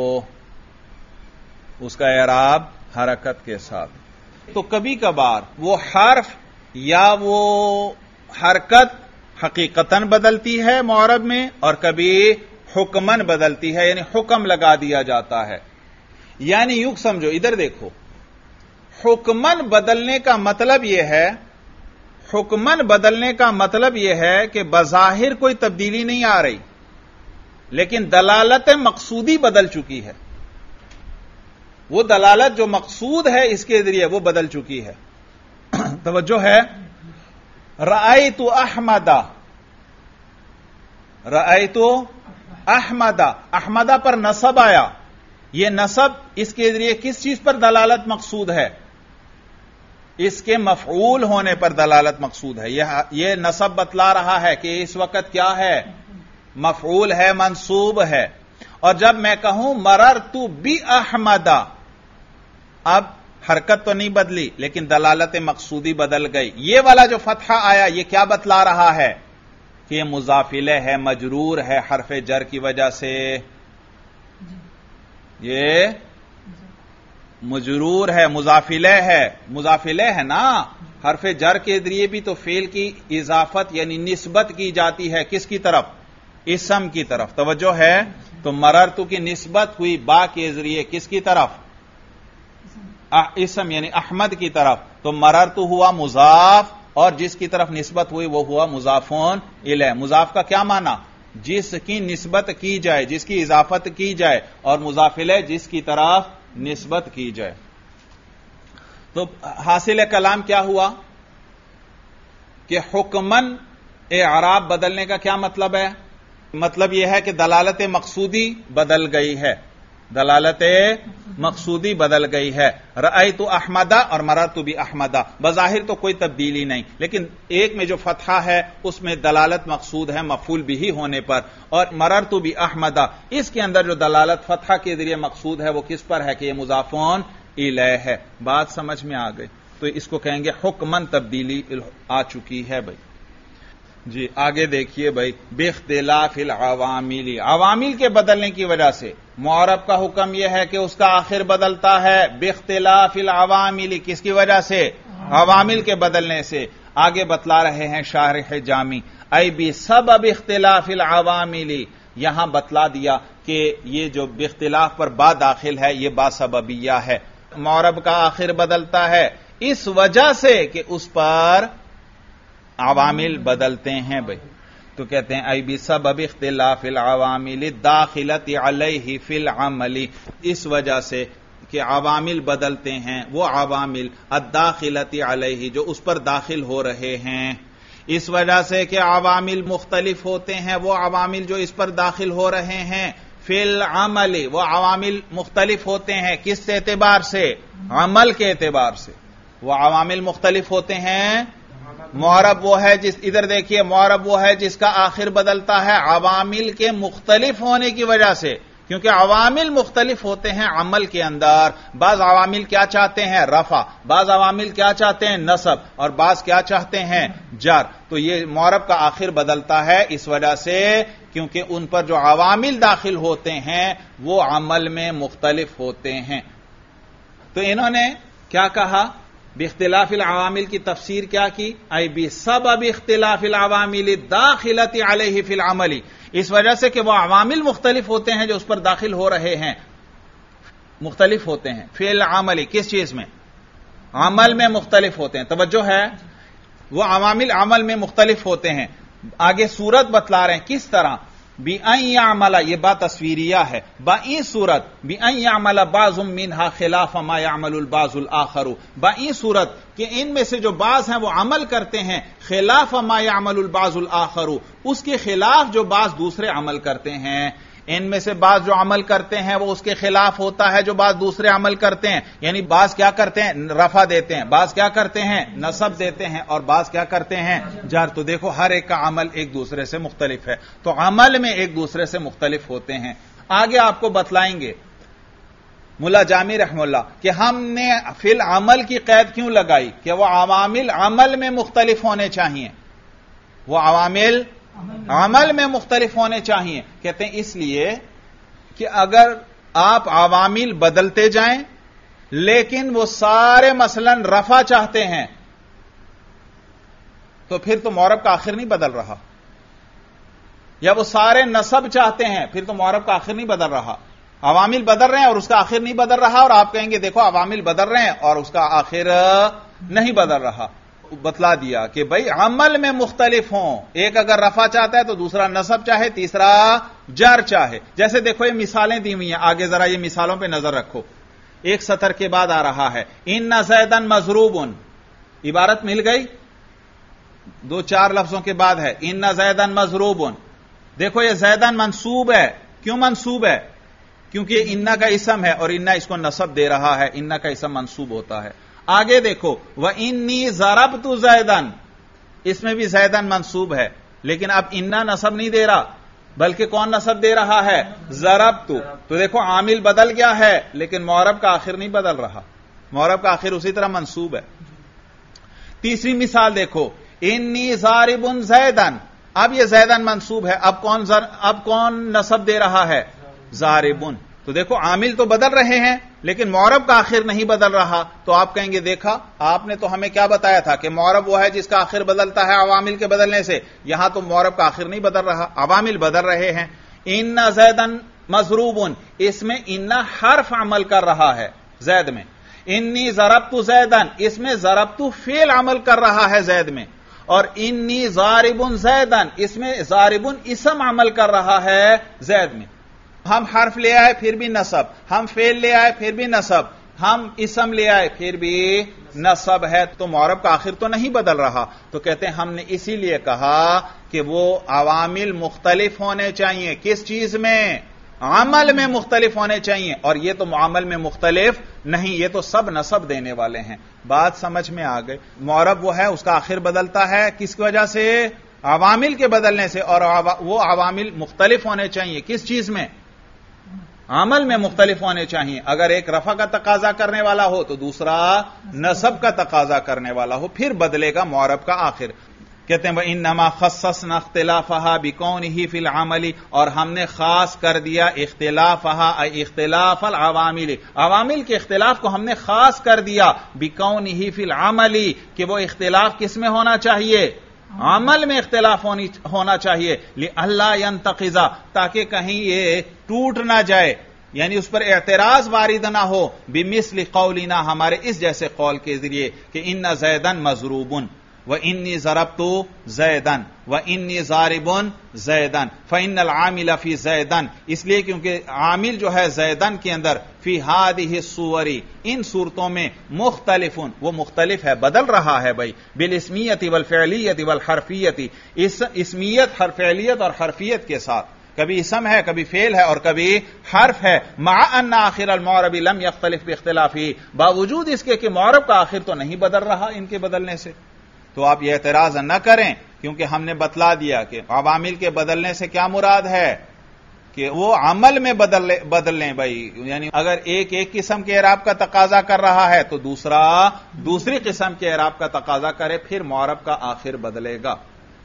اس کا اعراب حرکت کے ساتھ، تو کبھی کبھار وہ حرف یا وہ حرکت حقیقتاً بدلتی ہے معرب میں اور کبھی حکمن بدلتی ہے، یعنی حکم لگا دیا جاتا ہے، یعنی یوں سمجھو، ادھر دیکھو، حکمن بدلنے کا مطلب یہ ہے، حکمن بدلنے کا مطلب یہ ہے کہ بظاہر کوئی تبدیلی نہیں آ رہی لیکن دلالت مقصودی بدل چکی ہے، وہ دلالت جو مقصود ہے اس کے ذریعے وہ بدل چکی ہے، توجہ ہے، رأیت احمد، رأیت احمد، احمدہ پر نصب آیا، یہ نصب اس کے ذریعے کس چیز پر دلالت مقصود ہے؟ اس کے مفعول ہونے پر دلالت مقصود ہے، یہ نصب بتلا رہا ہے کہ اس وقت کیا ہے؟ مفعول ہے، منصوب ہے، اور جب میں کہوں مررت باحمد، اب حرکت تو نہیں بدلی لیکن دلالت مقصودی بدل گئی، یہ والا جو فتحہ آیا یہ کیا بتلا رہا ہے؟ کہ یہ مضاف الیہ ہے، مجرور ہے حرف جر کی وجہ سے، یہ مجرور ہے، مضافلہ ہے، مضافلہ ہے نا، حرف جر کے ذریعے بھی تو فعل کی اضافت یعنی نسبت کی جاتی ہے کس کی طرف؟ اسم کی طرف، توجہ ہے؟ تو مررتو کی نسبت ہوئی با کے ذریعے کس کی طرف؟ اسم یعنی احمد کی طرف، تو مررتو ہوا مضاف اور جس کی طرف نسبت ہوئی وہ ہوا مضافون الیہ۔ مضاف کا کیا معنی؟ جس کی نسبت کی جائے، جس کی اضافت کی جائے، اور مضاف الیہ جس کی طرف نسبت کی جائے۔ تو حاصل کلام کیا ہوا کہ حکمن اعراب بدلنے کا کیا مطلب ہے؟ مطلب یہ ہے کہ دلالت مقصودی بدل گئی ہے، دلالت مقصودی بدل گئی ہے۔ رأیت احمدہ اور مررت باحمدہ، بظاہر تو کوئی تبدیلی نہیں، لیکن ایک میں جو فتحہ ہے اس میں دلالت مقصود ہے مفعول بھی ہونے پر، اور مررت باحمدہ اس کے اندر جو دلالت فتحہ کے ذریعے مقصود ہے وہ کس پر ہے کہ یہ مضافون الیہ ہے۔ بات سمجھ میں آ گئی؟ تو اس کو کہیں گے حکمن تبدیلی آ چکی ہے بھائی۔ جی آگے دیکھیے بھائی، باختلاف العوامل، عوامل کے بدلنے کی وجہ سے معرب کا حکم یہ ہے کہ اس کا آخر بدلتا ہے باختلاف العوامل، کس کی وجہ سے؟ عوامل کے بدلنے سے۔ آگے بتلا رہے ہیں شارح جامی، ای بسبب اختلاف العوامل، یہاں بتلا دیا کہ یہ جو باختلاف پر با داخل ہے یہ با سببیہ ہے، معرب کا آخر بدلتا ہے اس وجہ سے کہ اس پر عوامل بدلتے ہیں بھائی۔ تو کہتے ہیں ای بسبب اختلاف العوامل الداخلۃ علیہ فی العمل، اس وجہ سے کہ عوامل بدلتے ہیں، وہ عوامل الداخلۃ علیہ جو اس پر داخل ہو رہے ہیں، اس وجہ سے کہ عوامل مختلف ہوتے ہیں، وہ عوامل جو اس پر داخل ہو رہے ہیں فی العمل، وہ عوامل مختلف ہوتے ہیں کس اعتبار سے؟ عمل کے اعتبار سے۔ وہ عوامل مختلف ہوتے ہیں، معرب وہ ہے جس، ادھر دیکھیے، معرب وہ ہے جس کا آخر بدلتا ہے عوامل کے مختلف ہونے کی وجہ سے، کیونکہ عوامل مختلف ہوتے ہیں عمل کے اندر۔ بعض عوامل کیا چاہتے ہیں؟ رفع، بعض عوامل کیا چاہتے ہیں؟ نصب، اور بعض کیا چاہتے ہیں؟ جر۔ تو یہ معرب کا آخر بدلتا ہے اس وجہ سے کیونکہ ان پر جو عوامل داخل ہوتے ہیں وہ عمل میں مختلف ہوتے ہیں۔ تو انہوں نے کیا کہا؟ باختلاف العوامل کی تفسیر کیا کی؟ ای بسبب اختلاف العوامل الداخلۃ علیہ فی العمل، اس وجہ سے کہ وہ عوامل مختلف ہوتے ہیں جو اس پر داخل ہو رہے ہیں، مختلف ہوتے ہیں فی العمل، کس چیز میں؟ عمل میں مختلف ہوتے ہیں، توجہ ہے؟ وہ عوامل عمل میں مختلف ہوتے ہیں۔ آگے صورت بتلا رہے ہیں کس طرح، بِأَن يَعْمَلَ، یہ بات تصویریہ ہے، بَإِن صورت، بِأَن يَعْمَلَ بَعْضٌ مِّنْهَا خِلَافَ مَا يَعْمَلُ الْبَعْضُ الْآخَرُ، بَإِن صورت کہ ان میں سے جو بعض ہیں وہ عمل کرتے ہیں خلاف ما يعمل البعض الآخر، اس کے خلاف جو بعض دوسرے عمل کرتے ہیں، ان میں سے بعض جو عمل کرتے ہیں وہ اس کے خلاف ہوتا ہے جو بعض دوسرے عمل کرتے ہیں، یعنی بعض کیا کرتے ہیں؟ رفع دیتے ہیں، بعض کیا کرتے ہیں؟ نصب دیتے ہیں، اور بعض کیا کرتے ہیں؟ جر۔ تو دیکھو ہر ایک کا عمل ایک دوسرے سے مختلف ہے، تو عمل میں ایک دوسرے سے مختلف ہوتے ہیں۔ آگے آپ کو بتلائیں گے ملا جامی رحمہ اللہ کہ ہم نے فی العمل کی قید کیوں لگائی کہ وہ عوامل عمل میں مختلف ہونے چاہیے، وہ عوامل عمل میں مختلف ہونے چاہیے۔ کہتے ہیں اس لیے کہ اگر آپ عوامل بدلتے جائیں لیکن وہ سارے مثلا رفع چاہتے ہیں تو پھر تو معرب کا آخر نہیں بدل رہا، یا وہ سارے نصب چاہتے ہیں پھر تو معرب کا آخر نہیں بدل رہا۔ عوامل بدل رہے ہیں اور اس کا آخر نہیں بدل رہا، اور آپ کہیں گے دیکھو عوامل بدل رہے ہیں اور اس کا آخر نہیں بدل رہا۔ بتلا دیا کہ بھائی عمل میں مختلف ہوں، ایک اگر رفع چاہتا ہے تو دوسرا نصب چاہے، تیسرا جر چاہے۔ جیسے دیکھو یہ مثالیں دی ہوئی ہیں، آگے ذرا یہ مثالوں پہ نظر رکھو۔ ایک سطر کے بعد آ رہا ہے ان زیدن مضروب، عبارت مل گئی، دو چار لفظوں کے بعد ہے ان زیدن مضروب۔ دیکھو یہ زیدن منصوب ہے، کیوں منصوب ہے؟ کیونکہ انا کا اسم ہے اور انا اس کو نصب دے رہا ہے، انا کا اسم منصوب ہوتا ہے۔ آگے دیکھو وَإِنِّي ضَرَبْتُ زَيْدًا، اس میں بھی زیدن منصوب ہے لیکن اب انا نصب نہیں دے رہا بلکہ کون نصب دے رہا ہے؟ ضربت۔ تو دیکھو عامل بدل گیا ہے لیکن معرب کا آخر نہیں بدل رہا، معرب کا آخر اسی طرح منصوب ہے۔ تیسری مثال دیکھو انی ضارب زیدن، اب یہ زیدن منصوب ہے، اب کون نصب دے رہا ہے؟ ضاربن۔ تو دیکھو عامل تو بدل رہے ہیں لیکن معرب کا آخر نہیں بدل رہا. تو آپ کہیں گے دیکھا آپ نے تو ہمیں کیا بتایا تھا کہ معرب وہ ہے جس کا آخر بدلتا ہے عوامل کے بدلنے سے. یہاں تو معرب کا آخر نہیں بدل رہا, عوامل بدل رہے ہیں. ان زیدن مضروبن, اس میں ان حرف عمل کر رہا ہے زید میں. انی ضربت زیدن, اس میں ضربت فعل عمل کر رہا ہے زید میں. اور انی ضارب زیدن, اس میں ضارب اسم عمل کر رہا ہے زید میں. ہم حرف لے آئے پھر بھی نصب, ہم فعل لے آئے پھر بھی نصب, ہم اسم لے آئے پھر بھی نصب ہے. تو معرب کا آخر تو نہیں بدل رہا. تو کہتے ہیں ہم نے اسی لیے کہا کہ وہ عوامل مختلف ہونے چاہیے. کس چیز میں؟ عمل میں مختلف ہونے چاہیے. اور یہ تو معامل میں مختلف نہیں, یہ تو سب نصب دینے والے ہیں. بات سمجھ میں آ گئی. معرب وہ ہے اس کا آخر بدلتا ہے کس کی وجہ سے؟ عوامل کے بدلنے سے. اور وہ عوامل مختلف ہونے چاہیے. کس چیز میں؟ عمل میں مختلف ہونے چاہیے. اگر ایک رفع کا تقاضا کرنے والا ہو تو دوسرا نصب کا تقاضا کرنے والا ہو, پھر بدلے گا معرب کا آخر. کہتے ہیں وَإِنَّمَا خَصَّصْنَا اخْتِلَافَهَا بِكَوْنِهِ فِي الْعَمَلِ, اور ہم نے خاص کر دیا اختلافها اي اختلاف العوامل, عوامل کے اختلاف کو ہم نے خاص کر دیا بِكَوْنِهِ فِي الْعَمَلِ, کہ وہ اختلاف کس میں ہونا چاہیے؟ عمل میں اختلاف ہونا چاہیے. لِأَلَّا يَنْتَقِضَ, تاکہ کہیں یہ ٹوٹ نہ جائے, یعنی اس پر اعتراض وارد نہ ہو. بِمِثْلِ قَوْلِنَا, ہمارے اس جیسے قول کے ذریعے کہ اِنَّ زَيْدًا مَضْرُوبٌ وَإِنِّي ضَرَبْتُ زَيْدًا وَإِنِّي ضَارِبٌ زَيْدًا فَإِنَّ الْعَامِلَ فِي زَيْدًا, اس لیے کیونکہ عامل جو ہے زیدن کے اندر فی هذه الصور, ان صورتوں میں مختلف, وہ مختلف ہے, بدل رہا ہے بھائی. بالاسمیت والفعلیت والحرفیت, اس اسمیت, فعلیت اور حرفیت کے ساتھ. کبھی اسم ہے, کبھی فعل ہے, اور کبھی حرف ہے. مع ان آخر المعرب لم يختلف باختلافه, باوجود اس کے کہ معرب کا آخر تو نہیں بدل رہا ان کے بدلنے سے. تو آپ یہ اعتراض نہ کریں, کیونکہ ہم نے بتلا دیا کہ عوامل کے بدلنے سے کیا مراد ہے کہ وہ عمل میں بدل لیں بھائی. یعنی اگر ایک قسم کے اعراب کا تقاضا کر رہا ہے تو دوسرا دوسری قسم کے اعراب کا تقاضا کرے, پھر معرب کا آخر بدلے گا.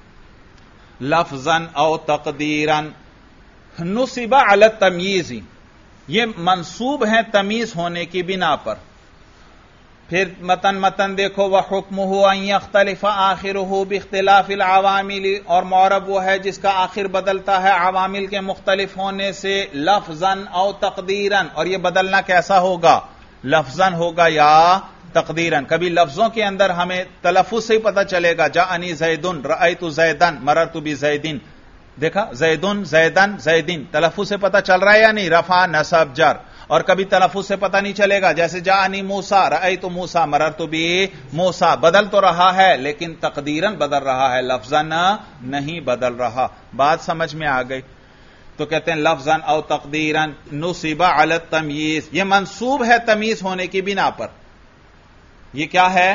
لفظاً او تقدیراً نصب علی التمییز, یہ منصوب ہیں تمیز ہونے کی بنا پر. پھر متن دیکھو وَحُكْمُهُ أَن يَخْتَلِفَ آخِرُهُ بِاخْتِلَافِ الْعَوَامِلِ, اور معرب وہ ہے جس کا آخر بدلتا ہے عوامل کے مختلف ہونے سے. لفظاً او تقدیراً, اور یہ بدلنا کیسا ہوگا؟ لفظاً ہوگا یا تقدیراً. کبھی لفظوں کے اندر ہمیں تلفظ سے ہی پتہ چلے گا, جاءنی زیدن رأیت زیدن مررت بزیدن, دیکھا زیدن زیدن زیدن, تلفظ سے پتہ چل رہا ہے یا نہیں؟ رفع نصب جر. اور کبھی تلفظ سے پتہ نہیں چلے گا, جیسے جاءنی موسیٰ رأیت موسیٰ مررت بموسیٰ, بدل تو رہا ہے لیکن تقدیراً بدل رہا ہے, لفظاً نہیں بدل رہا. بات سمجھ میں آ گئی. تو کہتے ہیں لفظاً او تقدیراً نصب علی التمییز, یہ منصوب ہے تمیز ہونے کی بنا پر. یہ کیا ہے؟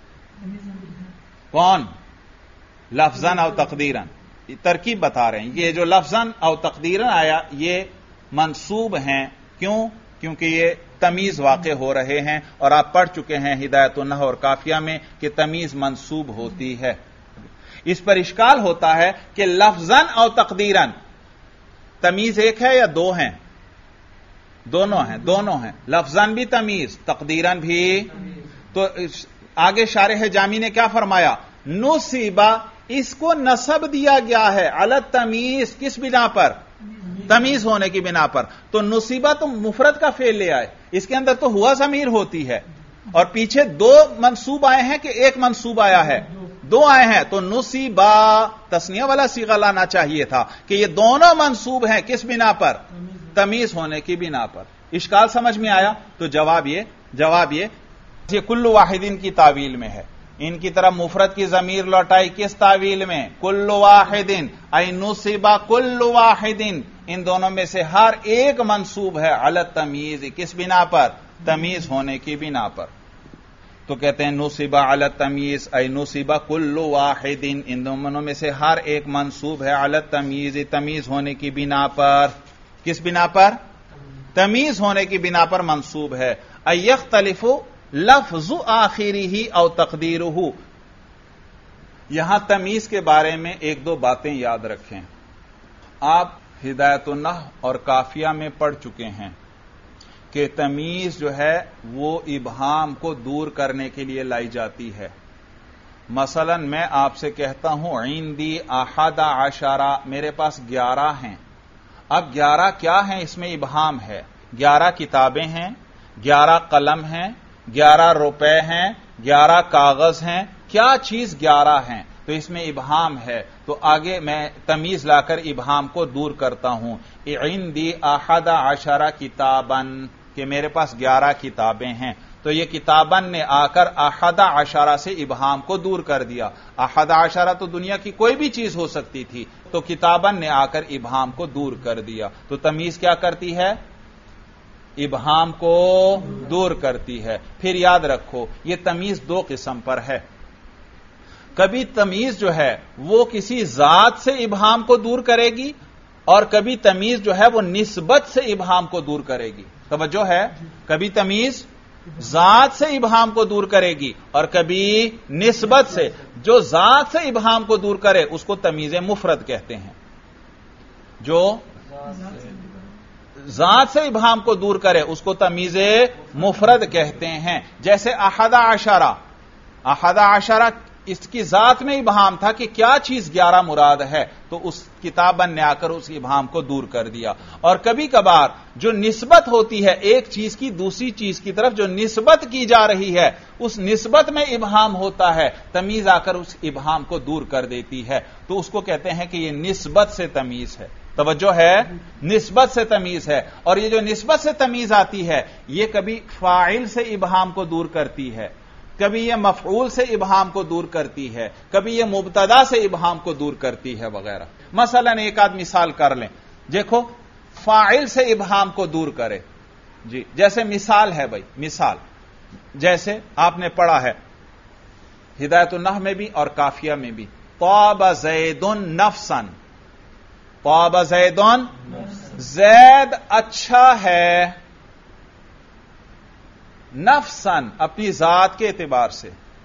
کون؟ لفظاً او تقدیراً, ترکیب بتا رہے ہیں. یہ جو لفظاً او تقدیراً آیا یہ منصوب ہیں. کیوں؟ کیونکہ یہ تمیز واقع ہو رہے ہیں, اور آپ پڑھ چکے ہیں ہدایت النحو اور کافیہ میں کہ تمیز منصوب ہوتی ہے. اس پر اشکال ہوتا ہے کہ لفظاً او تقدیراً تمیز ایک ہے یا دو ہیں؟ دونوں ہیں, دونوں ہیں. لفظاً بھی تمیز, تقدیراً بھی. تو آگے شارح جامی نے کیا فرمایا؟ نصیبہ, اس کو نصب دیا گیا ہے علی التمیز, کس بنا پر؟ تمیز ہونے کی بنا پر. تو نصیبہ تو مفرد کا فعل لے آئے, اس کے اندر تو ہوا ضمیر ہوتی ہے, اور پیچھے دو منصوب آئے ہیں کہ ایک منصوب آیا ہے؟ دو آئے ہیں. تو نصیبہ تثنیہ والا صیغہ لانا چاہیے تھا کہ یہ دونوں منصوب ہیں کس بنا پر؟ تمیز ہونے کی بنا پر. اشکال سمجھ میں آیا؟ تو جواب یہ کل واحدین کی تعویل میں ہے. ان کی طرف مفرد کی ضمیر لوٹائی کس تعویل میں؟ کل واحدین ای نصب کل واحدین, ان دونوں میں سے ہر ایک منصوب ہے علی التمییز, کس بنا پر؟ تمیز ہونے کی بنا پر. تو کہتے ہیں نصب علی التمییز ای نصب کل واحدین, ان دونوں میں سے ہر ایک منصوب ہے علی التمییز, تمیز ہونے کی بنا پر. کس بنا پر؟ تمیز ہونے کی بنا پر منصوب ہے. ای یختلف لفظ آخری او تقدیرہ, یہاں تمیز کے بارے میں ایک دو باتیں یاد رکھیں. آپ ہدایت النحو اور کافیہ میں پڑھ چکے ہیں کہ تمیز جو ہے وہ ابہام کو دور کرنے کے لیے لائی جاتی ہے. مثلا میں آپ سے کہتا ہوں عندی 11، میرے پاس 11 ہیں. اب 11 کیا ہیں؟ اس میں ابہام ہے. 11 کتابیں ہیں، 11 قلم ہیں، 11 روپے ہیں، 11 کاغذ ہیں. کیا چیز 11 ہیں؟ تو اس میں ابہام ہے. تو آگے میں تمیز لا کر ابہام کو دور کرتا ہوں. عندی 11 کتاباً، کہ میرے پاس 11 کتابیں ہیں. تو یہ کتاباً نے آ کر 11 سے ابہام کو دور کر دیا. 11 تو دنیا کی کوئی بھی چیز ہو سکتی تھی، تو کتاباً نے آ کر ابہام کو دور کر دیا. تو تمیز کیا کرتی ہے؟ ابہام کو دور کرتی ہے. پھر یاد رکھو یہ تمیز 2 قسم پر ہے. کبھی تمیز جو ہے وہ کسی ذات سے ابہام کو دور کرے گی، اور کبھی تمیز جو ہے وہ نسبت سے ابہام کو دور کرے گی. توجہ ہے؟ کبھی تمیز ذات سے ابہام کو دور کرے گی اور کبھی نسبت سے. جو ذات سے ابہام کو دور کرے اس کو تمیز مفرد کہتے ہیں. جو ذات سے ابہام کو دور کرے اس کو تمیز مفرد کہتے ہیں. جیسے 11 اس کی ذات میں ابہام تھا کہ کیا چیز 11 مراد ہے، تو اس کتاب نے آ کر اس ابہام کو دور کر دیا. اور کبھی کبھار جو نسبت ہوتی ہے ایک چیز کی دوسری چیز کی طرف، جو نسبت کی جا رہی ہے اس نسبت میں ابہام ہوتا ہے، تمیز آ کر اس ابہام کو دور کر دیتی ہے. تو اس کو کہتے ہیں کہ یہ نسبت سے تمیز ہے. توجہ ہے؟ نسبت سے تمیز ہے. اور یہ جو نسبت سے تمیز آتی ہے یہ کبھی فاعل سے ابہام کو دور کرتی ہے، کبھی یہ مفعول سے ابہام کو دور کرتی ہے، کبھی یہ مبتدا سے ابہام کو دور کرتی ہے وغیرہ. مثلا ایک آدھ مثال کر لیں. دیکھو فاعل سے ابہام کو دور کرے. جی جیسے مثال ہے بھائی، مثال جیسے آپ نے پڑھا ہے ہدایت النحو میں بھی اور کافیہ میں بھی، طاب زید نفسا. طاب زید، زید اچھا ہے، نفسن اپنی ذات کے اعتبار سے،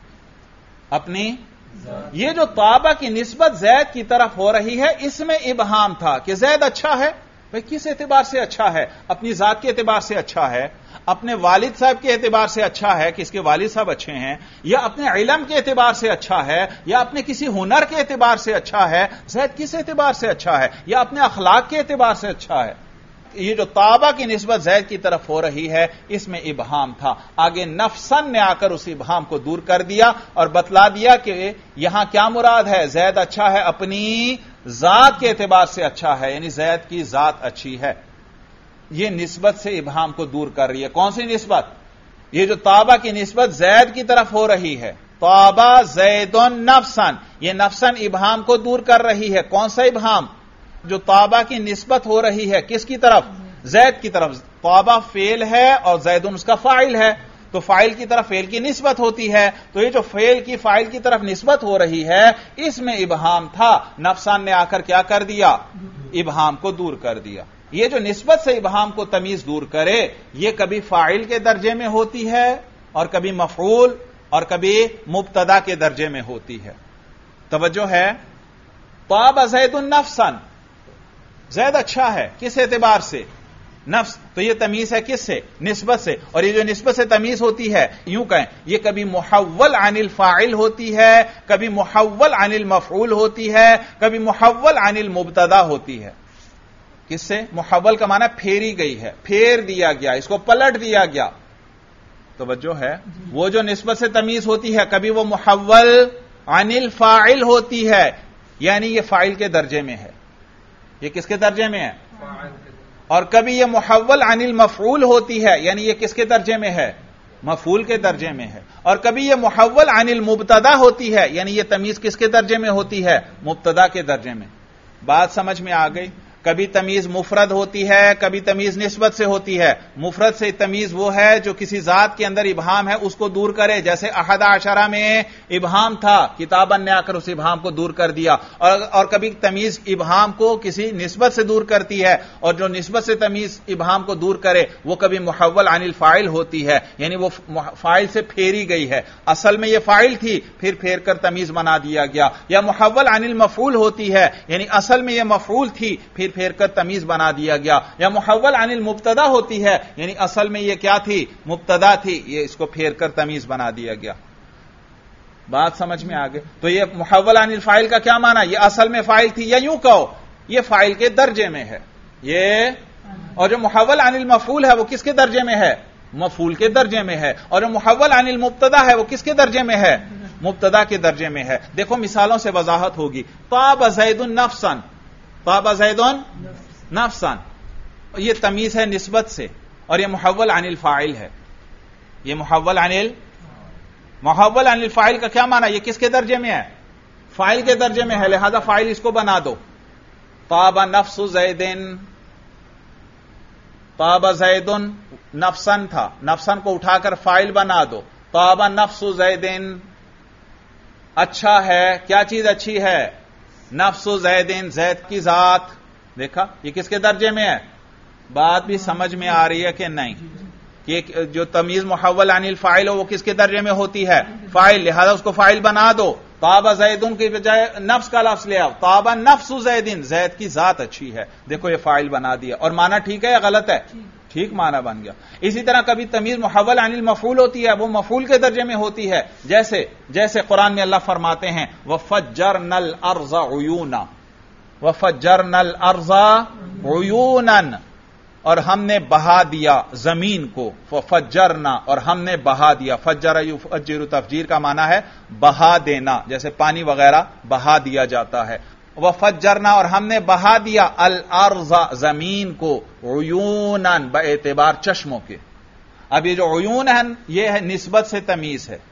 اپنی یہ جو طابہ کی نسبت زید کی طرف ہو رہی ہے اس میں ابہام تھا کہ زید اچھا ہے. بھئی کس اعتبار سے اچھا ہے؟ اپنی ذات کے اعتبار سے اچھا ہے، اپنے والد صاحب کے اعتبار سے اچھا ہے کہ اس کے والد صاحب اچھے ہیں، یا اپنے علم کے اعتبار سے اچھا ہے، یا اپنے کسی ہنر کے اعتبار سے اچھا ہے. زید کس اعتبار سے اچھا ہے؟ یا اپنے اخلاق کے اعتبار سے اچھا ہے. یہ جو طابہ کی نسبت زید کی طرف ہو رہی ہے اس میں ابہام تھا. آگے نفسن نے آ کر اس ابہام کو دور کر دیا اور بتلا دیا کہ یہاں کیا مراد ہے. زید اچھا ہے اپنی ذات کے اعتبار سے اچھا ہے، یعنی زید کی ذات اچھی ہے. یہ نسبت سے ابہام کو دور کر رہی ہے. کون سی نسبت؟ یہ جو طابہ کی نسبت زید کی طرف ہو رہی ہے، طابہ زید نفسن، یہ نفسن ابہام کو دور کر رہی ہے. کون سا ابہام؟ جو طابہ کی نسبت ہو رہی ہے کس کی طرف؟ زید کی طرف. طابہ فعل ہے اور زید اس کا فاعل ہے، تو فاعل کی طرف فعل کی نسبت ہوتی ہے. تو یہ جو فعل کی فاعل کی طرف نسبت ہو رہی ہے اس میں ابہام تھا. نفسان نے آ کر کیا کر دیا؟ ابہام کو دور کر دیا. یہ جو نسبت سے ابہام کو تمیز دور کرے یہ کبھی فاعل کے درجے میں ہوتی ہے اور کبھی مفعول اور کبھی مبتدا کے درجے میں ہوتی ہے. توجہ ہے؟ طاب زید نفسن، زید اچھا ہے کس اعتبار سے؟ نفس. تو یہ تمیز ہے کس سے؟ نسبت سے. اور یہ جو نسبت سے تمیز ہوتی ہے یوں کہیں یہ کبھی محول عن الفاعل ہوتی ہے، کبھی محول عن المفعول ہوتی ہے، کبھی محول عن المبتدا ہوتی ہے. کس سے؟ محول کا معنی پھیری گئی ہے، پھیر دیا گیا، اس کو پلٹ دیا گیا. توجہ ہے؟ وہ جو نسبت سے تمیز ہوتی ہے کبھی وہ محول عن الفاعل ہوتی ہے، یعنی یہ فاعل کے درجے میں ہے. یہ کس کے درجے میں ہے؟ اور کبھی یہ محول عن المفعول ہوتی ہے، یعنی یہ کس کے درجے میں ہے؟ مفعول کے درجے میں ہے. اور کبھی یہ محول عن المبتدا ہوتی ہے، یعنی یہ تمیز کس کے درجے میں ہوتی ہے؟ مبتدا کے درجے میں. بات سمجھ میں آ گئی؟ کبھی تمیز مفرد ہوتی ہے، کبھی تمیز نسبت سے ہوتی ہے. مفرد سے تمیز وہ ہے جو کسی ذات کے اندر ابہام ہے اس کو دور کرے، جیسے 11 میں ابہام تھا، کتاباً نے آ کر اس ابہام کو دور کر دیا. اور کبھی تمیز ابہام کو کسی نسبت سے دور کرتی ہے، اور جو نسبت سے تمیز ابہام کو دور کرے وہ کبھی محول عن الفاعل ہوتی ہے، یعنی وہ فاعل سے پھیری گئی ہے، اصل میں یہ فاعل تھی پھر پھیر کر تمیز بنا دیا گیا. یا محول عن المفعول ہوتی ہے، یعنی اصل میں یہ مفعول تھی پھر پھیر کر تمیز بنا دیا گیا، یا محول عن المبتدا ہوتی ہے یعنی اصل میں یہ کیا تھی، مبتدا تھی، یہ اس کو پھیر کر تمیز بنا دیا گیا. بات سمجھ میں آ گئی؟ تو یہ محول عن الفاعل کا کیا معنی، یہ اصل میں فاعل تھی، یا یوں کہو یہ فاعل کے درجے میں ہے یہ، اور جو محول عن المفعول ہے وہ کس کے درجے میں ہے، مفعول کے درجے میں ہے، اور جو محول عن المبتدا ہے وہ کس کے درجے میں ہے، مبتدا کے درجے میں ہے. دیکھو مثالوں سے وضاحت ہوگی. طاب زید نفسا، طاب زید نفسا، یہ تمیز ہے نسبت سے، اور یہ محول عن الفاعل ہے، یہ محول عن الفاعل کا کیا معنی، یہ کس کے درجے میں ہے، فاعل کے درجے میں ہے، لہذا فاعل اس کو بنا دو. طاب نفس زید، طاب زید نفسن تھا، نفسن کو اٹھا کر فاعل بنا دو. طاب نفس زید، اچھا ہے، کیا چیز اچھی ہے، نفس زید، زید کی ذات. دیکھا یہ کس کے درجے میں ہے، بات بھی سمجھ میں آ رہی ہے کہ نہیں، کہ جو تمیز محول عن الفاعل ہو وہ کس کے درجے میں ہوتی ہے، فاعل، لہذا اس کو فاعل بنا دو. طاب زیدن کی بجائے نفس کا لفظ لے آؤ، طاب نفس زیدن، زید کی ذات اچھی ہے. دیکھو یہ فاعل بنا دیا، اور معنی ٹھیک ہے یا غلط ہے، ٹھیک معنی بن گیا. اسی طرح کبھی تمیز محول عن المفعول ہوتی ہے، وہ مفعول کے درجے میں ہوتی ہے، جیسے قرآن میں اللہ فرماتے ہیں وَفَجَّرْنَا الْأَرْضَ عُيُونًا، وَفَجَّرْنَا الْأَرْضَ عُيُونًا، اور ہم نے بہا دیا زمین کو، فجرنا، اور ہم نے بہا دیا. فجر یفجر تفجیر کا معنی ہے بہا دینا، جیسے پانی وغیرہ بہا دیا جاتا ہے. وفجرنا، اور ہم نے بہا دیا الارض زمین کو، عیونا باعتبار چشموں کے. اب یہ جو عیون ہے یہ ہے نسبت سے تمیز ہے،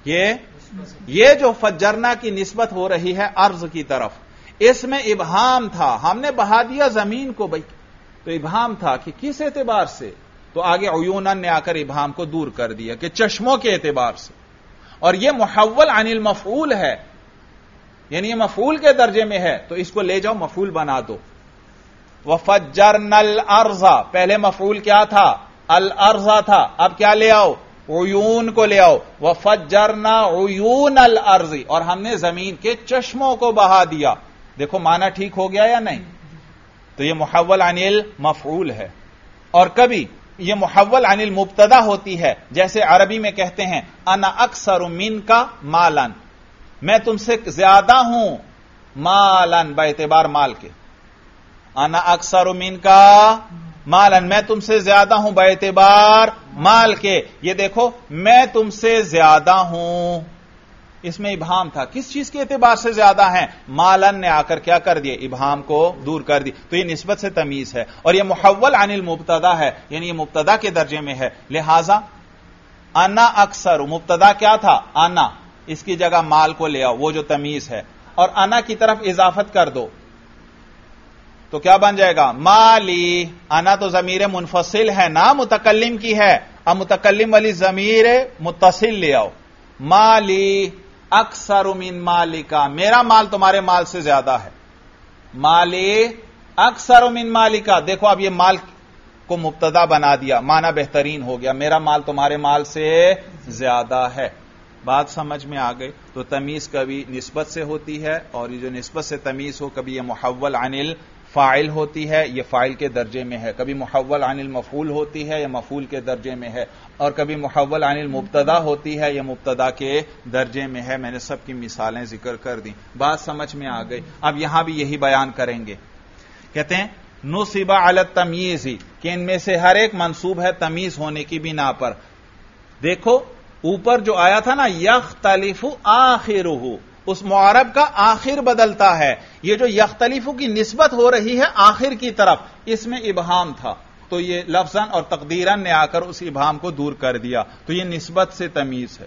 یہ جو فجرنا کی نسبت ہو رہی ہے ارض کی طرف، اس میں ابہام تھا، ہم نے بہا دیا زمین کو، بھائی تو ابہام تھا کہ کس اعتبار سے، تو آگے عیونن نے آ کر ابہام کو دور کر دیا کہ چشموں کے اعتبار سے. اور یہ محول عن المفعول ہے، یعنی یہ مفعول کے درجے میں ہے، تو اس کو لے جاؤ مفعول بنا دو. وَفَجَّرْنَا الْأَرْضَ، پہلے مفعول کیا تھا، الارض تھا، اب کیا لے آؤ، عیون کو لے آؤ. وَفَجَّرْنَا عُيُونَ الْأَرْضِ، اور ہم نے زمین کے چشموں کو بہا دیا. دیکھو معنی ٹھیک ہو گیا یا نہیں، تو یہ محول عن المفعول ہے. اور کبھی یہ محول عن المبتدا ہوتی ہے، جیسے عربی میں کہتے ہیں انا اکثر منک مالا، میں تم سے زیادہ ہوں مالا، باعتبار مال کے. انا اکثر منک مالا، میں تم سے زیادہ ہوں باعتبار مال کے. یہ دیکھو میں تم سے زیادہ ہوں، اس میں ابہام تھا، کس چیز کے اعتبار سے زیادہ ہیں، مالن نے آ کر کیا کر دیا، ابہام کو دور کر دی. تو یہ نسبت سے تمیز ہے، اور یہ محول عن المبتدا ہے، یعنی یہ مبتدا کے درجے میں ہے. لہذا انا اکثر، مبتدا کیا تھا انا، اس کی جگہ مال کو لے آؤ، وہ جو تمیز ہے، اور انا کی طرف اضافت کر دو تو کیا بن جائے گا، مالی. انا تو ضمیر منفصل ہے نا، متکلم کی ہے، اب متکلم والی ضمیر متصل لے آؤ. مالی اکثر من مالکا، میرا مال تمہارے مال سے زیادہ ہے. مالی اکثر من مالکا، دیکھو اب یہ مال کو مبتدا بنا دیا، معنی بہترین ہو گیا، میرا مال تمہارے مال سے زیادہ ہے. بات سمجھ میں آ گئی. تو تمیز کبھی نسبت سے ہوتی ہے، اور یہ جو نسبت سے تمیز ہو کبھی یہ محول عن الفاعل ہوتی ہے، یہ فاعل کے درجے میں ہے. کبھی محول عن المفعول ہوتی ہے، یہ مفعول کے درجے میں ہے. اور کبھی محول عن المبتدا ہوتی ہے، یہ مبتدا کے درجے میں ہے. میں نے سب کی مثالیں ذکر کر دیں، بات سمجھ میں آ گئی. اب یہاں بھی یہی بیان کریں گے. کہتے ہیں نصب علی التمیز، کہ ان میں سے ہر ایک منصوب ہے تمیز ہونے کی بنا پر. دیکھو اوپر جو آیا تھا نا یختلف آخرہ، اس معرب کا آخر بدلتا ہے. یہ جو یختلف کی نسبت ہو رہی ہے آخر کی طرف، اس میں ابہام تھا، تو یہ لفظاً اور تقدیراً نے آ کر اس ابہام کو دور کر دیا. تو یہ نسبت سے تمیز ہے.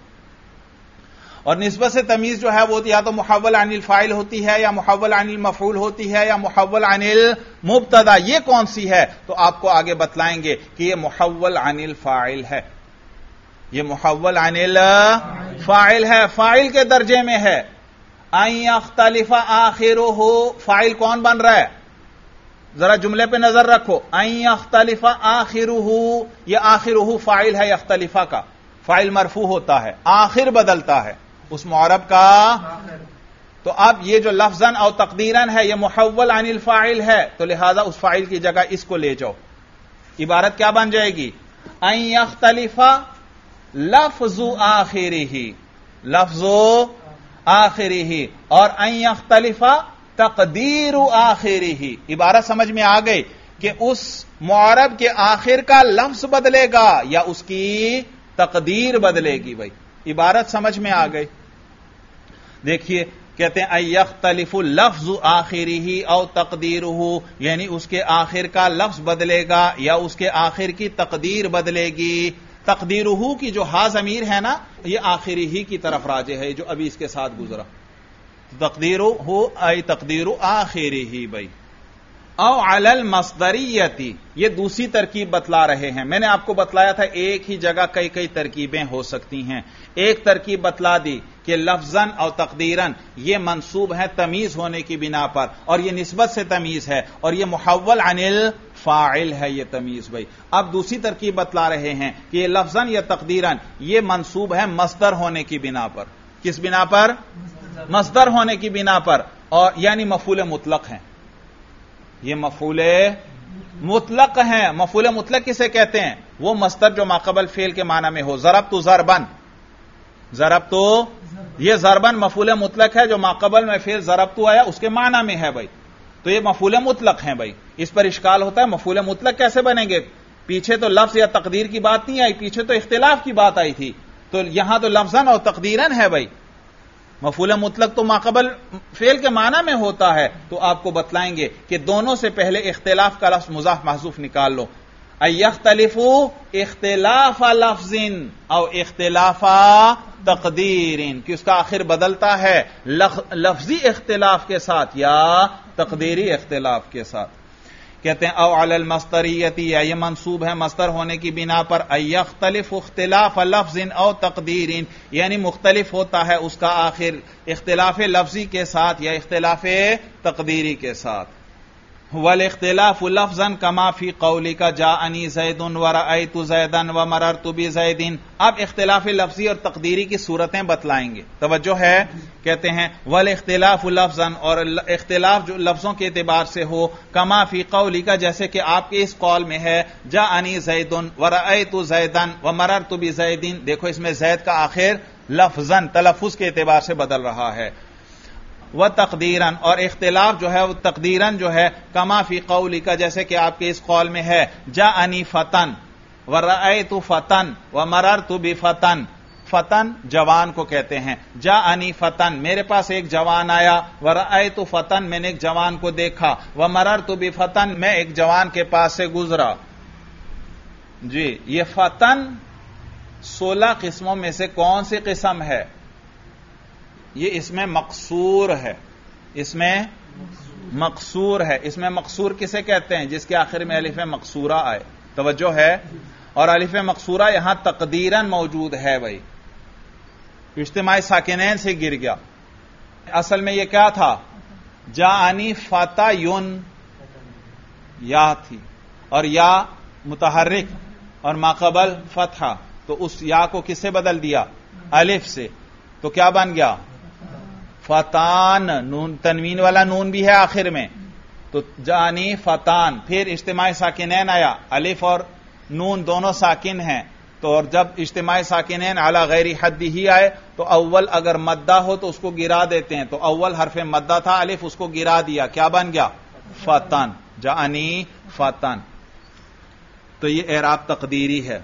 اور نسبت سے تمیز جو ہے وہ یا تو محول عن الفاعل ہوتی ہے، یا محول عن المفعول ہوتی ہے، یا محول عن المبتدا. یہ کون سی ہے؟ تو آپ کو آگے بتلائیں گے کہ یہ محول عن الفاعل ہے. یہ محول عن الفاعل ہے، فاعل کے درجے میں ہے. ان یختلف آخرہ، فاعل کون بن رہا ہے؟ ذرا جملے پہ نظر رکھو. ان یختلف آخرہ، یہ آخرہ فاعل ہے یختلفہ کا، فاعل مرفوع ہوتا ہے، آخر بدلتا ہے اس معرب کا. تو اب یہ جو لفظاً اور تقدیراً ہے یہ محول عن الفاعل ہے، تو لہذا اس فاعل کی جگہ اس کو لے جاؤ. عبارت کیا بن جائے گی؟ ان یختلف لفظ آخرہ، لفظ آخرہ، اور ان یختلف تقدیر آخرہ. عبارت سمجھ میں آ گئی کہ اس معرب کے آخر کا لفظ بدلے گا یا اس کی تقدیر بدلے گی. بھائی عبارت سمجھ میں آ گئی. دیکھیے کہتے ہیں ان یختلف لفظ آخرہ او تقدیرہ، یعنی اس کے آخر کا لفظ بدلے گا یا اس کے آخر کی تقدیر بدلے گی. تقدیرہ کی جو ہا ضمیر ہے نا یہ آخری ہی کی طرف راجع ہے جو ابھی اس کے ساتھ گزرا. تقدیرہ ای تقدیر آخرہ. بھائی او علی المصدریتی، یہ دوسری ترکیب بتلا رہے ہیں. میں نے آپ کو بتلایا تھا ایک ہی جگہ کئی کئی ترکیبیں ہو سکتی ہیں. ایک ترکیب بتلا دی کہ لفظاً اور تقدیراً یہ منصوب ہے تمیز ہونے کی بنا پر، اور یہ نسبت سے تمیز ہے، اور یہ محول عن الفاعل ہے یہ تمیز. بھائی اب دوسری ترکیب بتلا رہے ہیں کہ یہ لفظاً یا تقدیراً یہ منصوب ہے مصدر ہونے کی بنا پر. کس بنا پر؟ مصدر ہونے کی بنا پر، اور یعنی مفعول مطلق ہیں. یہ مفعول مطلق ہیں. مفعول مطلق کسے کہتے ہیں؟ وہ مصدر جو ماقبل فعل کے معنی میں ہو. ضربت ضربن، ضربت یہ ضربن مفعول مطلق ہے جو ماقبل میں فعل ضربت آیا اس کے معنی میں ہے. بھائی تو یہ مفعول مطلق ہیں. بھائی اس پر اشکال ہوتا ہے مفعول مطلق کیسے بنیں گے؟ پیچھے تو لفظ یا تقدیر کی بات نہیں آئی، پیچھے تو اختلاف کی بات آئی تھی، تو یہاں تو لفظاً اور تقدیراً ہے. بھائی مفعول مطلق تو ماقبل فعل کے معنی میں ہوتا ہے، تو آپ کو بتلائیں گے کہ دونوں سے پہلے اختلاف کا لفظ مضاف محذوف نکال لو. ان یختلفوا اختلاف لفظ او اختلاف تقدیر، کہ اس کا آخر بدلتا ہے لفظی اختلاف کے ساتھ یا تقدیری اختلاف کے ساتھ. کہتے ہیں او علی المصدریتی، یا یہ منصوب ہے مصدر ہونے کی بنا پر. ان یختلف اختلاف لفظ او تقدیر، یعنی مختلف ہوتا ہے اس کا آخر اختلاف لفظی کے ساتھ یا اختلاف تقدیری کے ساتھ. والاختلاف لفظا کما فی قولک جاءنی زید ورأیت زیدا ومررت بزید. اب اختلاف لفظی اور تقدیری کی صورتیں بتلائیں گے. توجہ ہے؟ کہتے ہیں والاختلاف لفظا، اور اختلاف جو لفظوں کے اعتبار سے ہو، کما فی قولک جیسے کہ آپ کے اس قول میں ہے جاءنی زید ورأیت زیدا ومررت بزید. دیکھو اس میں زید کا آخر لفظا تلفظ کے اعتبار سے بدل رہا ہے. وہ تقدیراً، اور اختلاف جو ہے وہ تقدیراً جو ہے کما فی قولک جیسے کہ آپ کے اس قول میں ہے جاءنی فتن ورأیت فتن ومررت بفتن. فتن جوان کو کہتے ہیں. جاءنی فتن، میرے پاس ایک جوان آیا. ورأیت فتن، میں نے ایک جوان کو دیکھا. ومررت بفتن، میں ایک جوان کے پاس سے گزرا. جی یہ فتن 16 قسموں میں سے کون سی قسم ہے؟ یہ اس میں مقصور ہے. اس میں مقصور ہے. اس میں مقصور کسے کہتے ہیں؟ جس کے آخر میں الف مقصورہ آئے. توجہ ہے؟ اور الف مقصورہ یہاں تقدیراً موجود ہے. بھائی اجتماعی ساکنین سے گر گیا. اصل میں یہ کیا تھا؟ جاءنی فتیون یا تھی، اور یا متحرک اور ماقبل فتحہ، تو اس یا کو کس سے بدل دیا؟ الف سے. تو کیا بن گیا؟ فتان. نون تنوین والا نون بھی ہے آخر میں، تو جانی فتان. پھر اجتماعی ساکنین آیا، الف اور نون دونوں ساکن ہیں، تو اور جب اجتماعی ساکنین علی غیر حد ہی آئے تو اول اگر مدہ ہو تو اس کو گرا دیتے ہیں. تو اول حرف مدہ تھا الف، اس کو گرا دیا، کیا بن گیا؟ فتن. جانی فتن. تو یہ اعراب تقدیری ہے.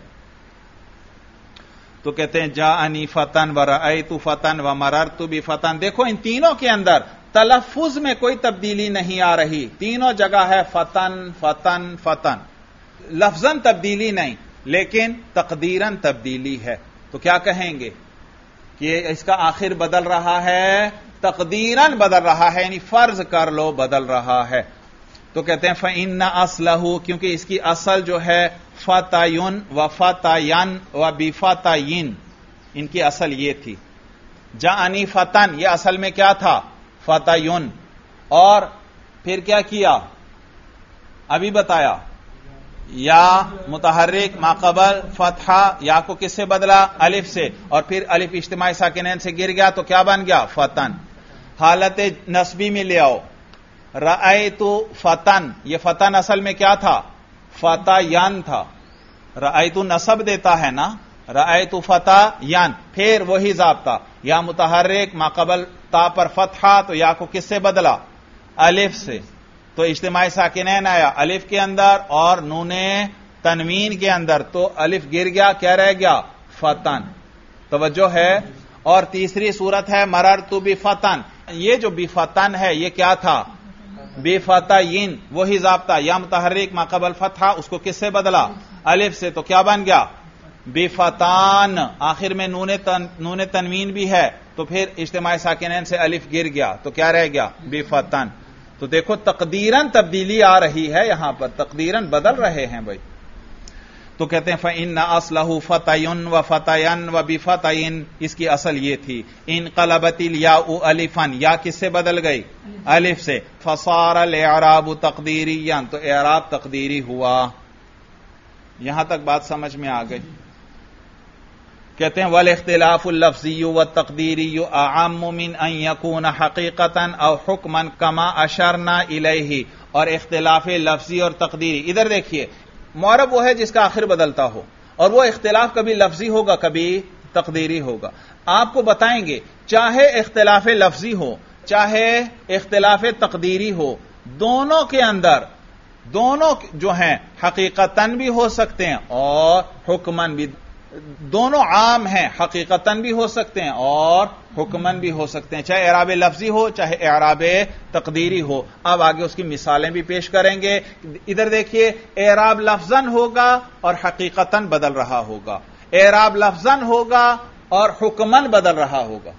تو کہتے ہیں جاءنی فتن ورأیت فتن ومررت بفتن. دیکھو ان تینوں کے اندر تلفظ میں کوئی تبدیلی نہیں آ رہی. تینوں جگہ ہے فتن فتن فتن. لفظاً تبدیلی نہیں لیکن تقدیراً تبدیلی ہے. تو کیا کہیں گے کہ اس کا آخر بدل رہا ہے، تقدیراً بدل رہا ہے، یعنی فرض کر لو بدل رہا ہے. تو کہتے ہیں فإن اصلہ، کیونکہ اس کی اصل جو ہے فتایون و فتاین و بفتاین، ان کی اصل یہ تھی. جاءنی فتن، یہ اصل میں کیا تھا؟ فتایون. اور پھر کیا کیا؟ ابھی بتایا، یا متحرک ماقبل فتحہ، یا کو کس سے بدلا؟ الف سے، اور پھر الف اجتماعی ساکنین سے گر گیا تو کیا بن گیا؟ فتن. حالت نسبی میں لے آؤ، رأیت فتن، یہ فتن اصل میں کیا تھا؟ فتیان تھا، رأیت نسب دیتا ہے نا، رأیت فتیان، پھر وہی ضابطہ، یا متحرک ما قبل تا پر فتحہ، تو یا کو کس سے بدلا؟ الف سے، تو اجتماعی ساکنین آیا الف کے اندر اور نون تنوین کے اندر، تو الف گر گیا، کیا رہ گیا؟ فتن. توجہ ہے. اور تیسری صورت ہے مررت بفتن، یہ جو بفتن ہے یہ کیا تھا؟ بفتین، وہی ضابطہ، یا متحرک ما قبل فتحہ، اس کو کس سے بدلا؟ الف سے، تو کیا بن گیا؟ بفتان. آخر میں نون تنوین بھی ہے، تو پھر اجتماعی ساکنین سے الف گر گیا، تو کیا رہ گیا؟ بفتن. تو دیکھو تقدیراً تبدیلی آ رہی ہے، یہاں پر تقدیراً بدل رہے ہیں بھائی. تو کہتے ہیں فَإِنَّ أَصْلَهُ فَتَيٌ وَفَتَيَن وَبِفَتَيٍ، اس کی اصل یہ تھی. انقلبت الياء الفا، یا کس سے بدل گئی؟ الف سے. فصار الاعراب تقدیریا، تو اعراب تقدیری ہوا. یہاں تک بات سمجھ میں آ گئی. کہتے ہیں والاختلاف اللفظی والتقدیری اعم من ان یکون حقیقتا او حکما کما اشرنا الیہ. اور اختلاف لفظی اور تقدیری، ادھر دیکھیے، معرب وہ ہے جس کا آخر بدلتا ہو، اور وہ اختلاف کبھی لفظی ہوگا کبھی تقدیری ہوگا. آپ کو بتائیں گے چاہے اختلاف لفظی ہو چاہے اختلاف تقدیری ہو، دونوں کے اندر دونوں جو ہیں حقیقتاً بھی ہو سکتے ہیں اور حکماً بھی، دونوں عام ہیں، حقیقتاً بھی ہو سکتے ہیں اور حکماً بھی ہو سکتے ہیں، چاہے اعراب لفظی ہو چاہے اعراب تقدیری ہو. اب آگے اس کی مثالیں بھی پیش کریں گے. ادھر دیکھیے، اعراب لفظاً ہوگا اور حقیقتاً بدل رہا ہوگا، اعراب لفظاً ہوگا اور حکماً بدل رہا ہوگا،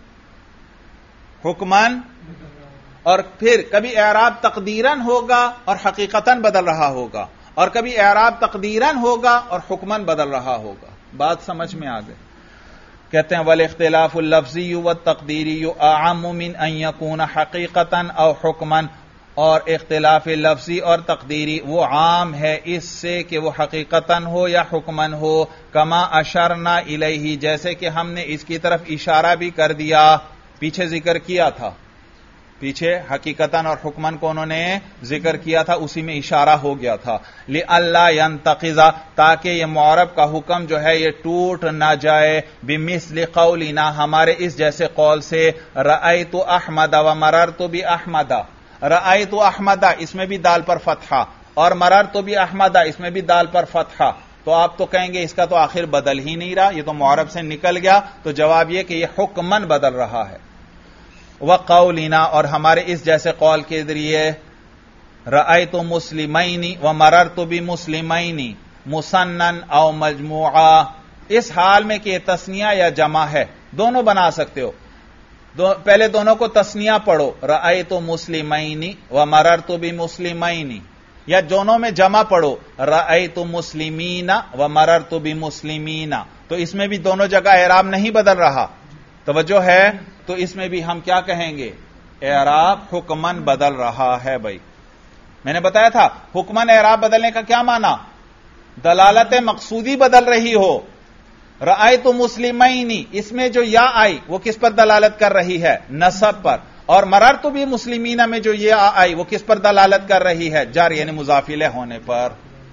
حکماً. اور پھر کبھی اعراب تقدیراً ہوگا اور حقیقتاً بدل رہا ہوگا، اور کبھی اعراب تقدیراً ہوگا اور حکماً بدل رہا ہوگا. بات سمجھ میں آ گئی. کہتے ہیں والاختلاف اللفظی والتقدیری اعم من ان یکون حقیقتا او حکما، اور اختلاف لفظی اور تقدیری وہ عام ہے اس سے کہ وہ حقیقتاً ہو یا حکماً ہو. کما اشرنا الیہ، جیسے کہ ہم نے اس کی طرف اشارہ بھی کر دیا، پیچھے ذکر کیا تھا، پیچھے حقیقتاً اور حکماً کو انہوں نے ذکر کیا تھا، اسی میں اشارہ ہو گیا تھا. لئلا ينتقض، تاکہ یہ معرب کا حکم جو ہے یہ ٹوٹ نہ جائے، بمثل قولنا، ہمارے اس جیسے قول سے، رأیت احمد ومررت باحمد. رأیت احمد، اس میں بھی دال پر فتحہ، اور مررت باحمد، اس میں بھی دال پر فتحہ. تو آپ تو کہیں گے اس کا تو آخر بدل ہی نہیں رہا، یہ تو معرب سے نکل گیا. تو جواب یہ کہ یہ حکماً بدل رہا ہے. وقولنا، اور ہمارے اس جیسے قول کے ذریعے، رأیت مسلمین ومررت بمسلمین مسنن او مجموعہ، اس حال میں کہ یہ تثنیہ یا جمع ہے، دونوں بنا سکتے ہو. پہلے دونوں کو تثنیہ پڑھو، رأیت مسلمین ومررت بمسلمین، یا دونوں میں جمع پڑھو، رأیت مسلمین ومررت بمسلمین. تو اس میں بھی دونوں جگہ اعراب نہیں بدل رہا. توجہ ہے. تو اس میں بھی ہم کیا کہیں گے؟ اعراب حکماً بدل رہا ہے. بھائی میں نے بتایا تھا حکماً اعراب بدلنے کا کیا معنی؟ دلالت مقصودی بدل رہی ہو. رأیت مسلمین، اس میں جو یا آئی وہ کس پر دلالت کر رہی ہے؟ نصب پر. اور مررت بمسلمین میں جو یا آئی وہ کس پر دلالت کر رہی ہے؟ جر، یعنی مضاف الیہ ہونے پر.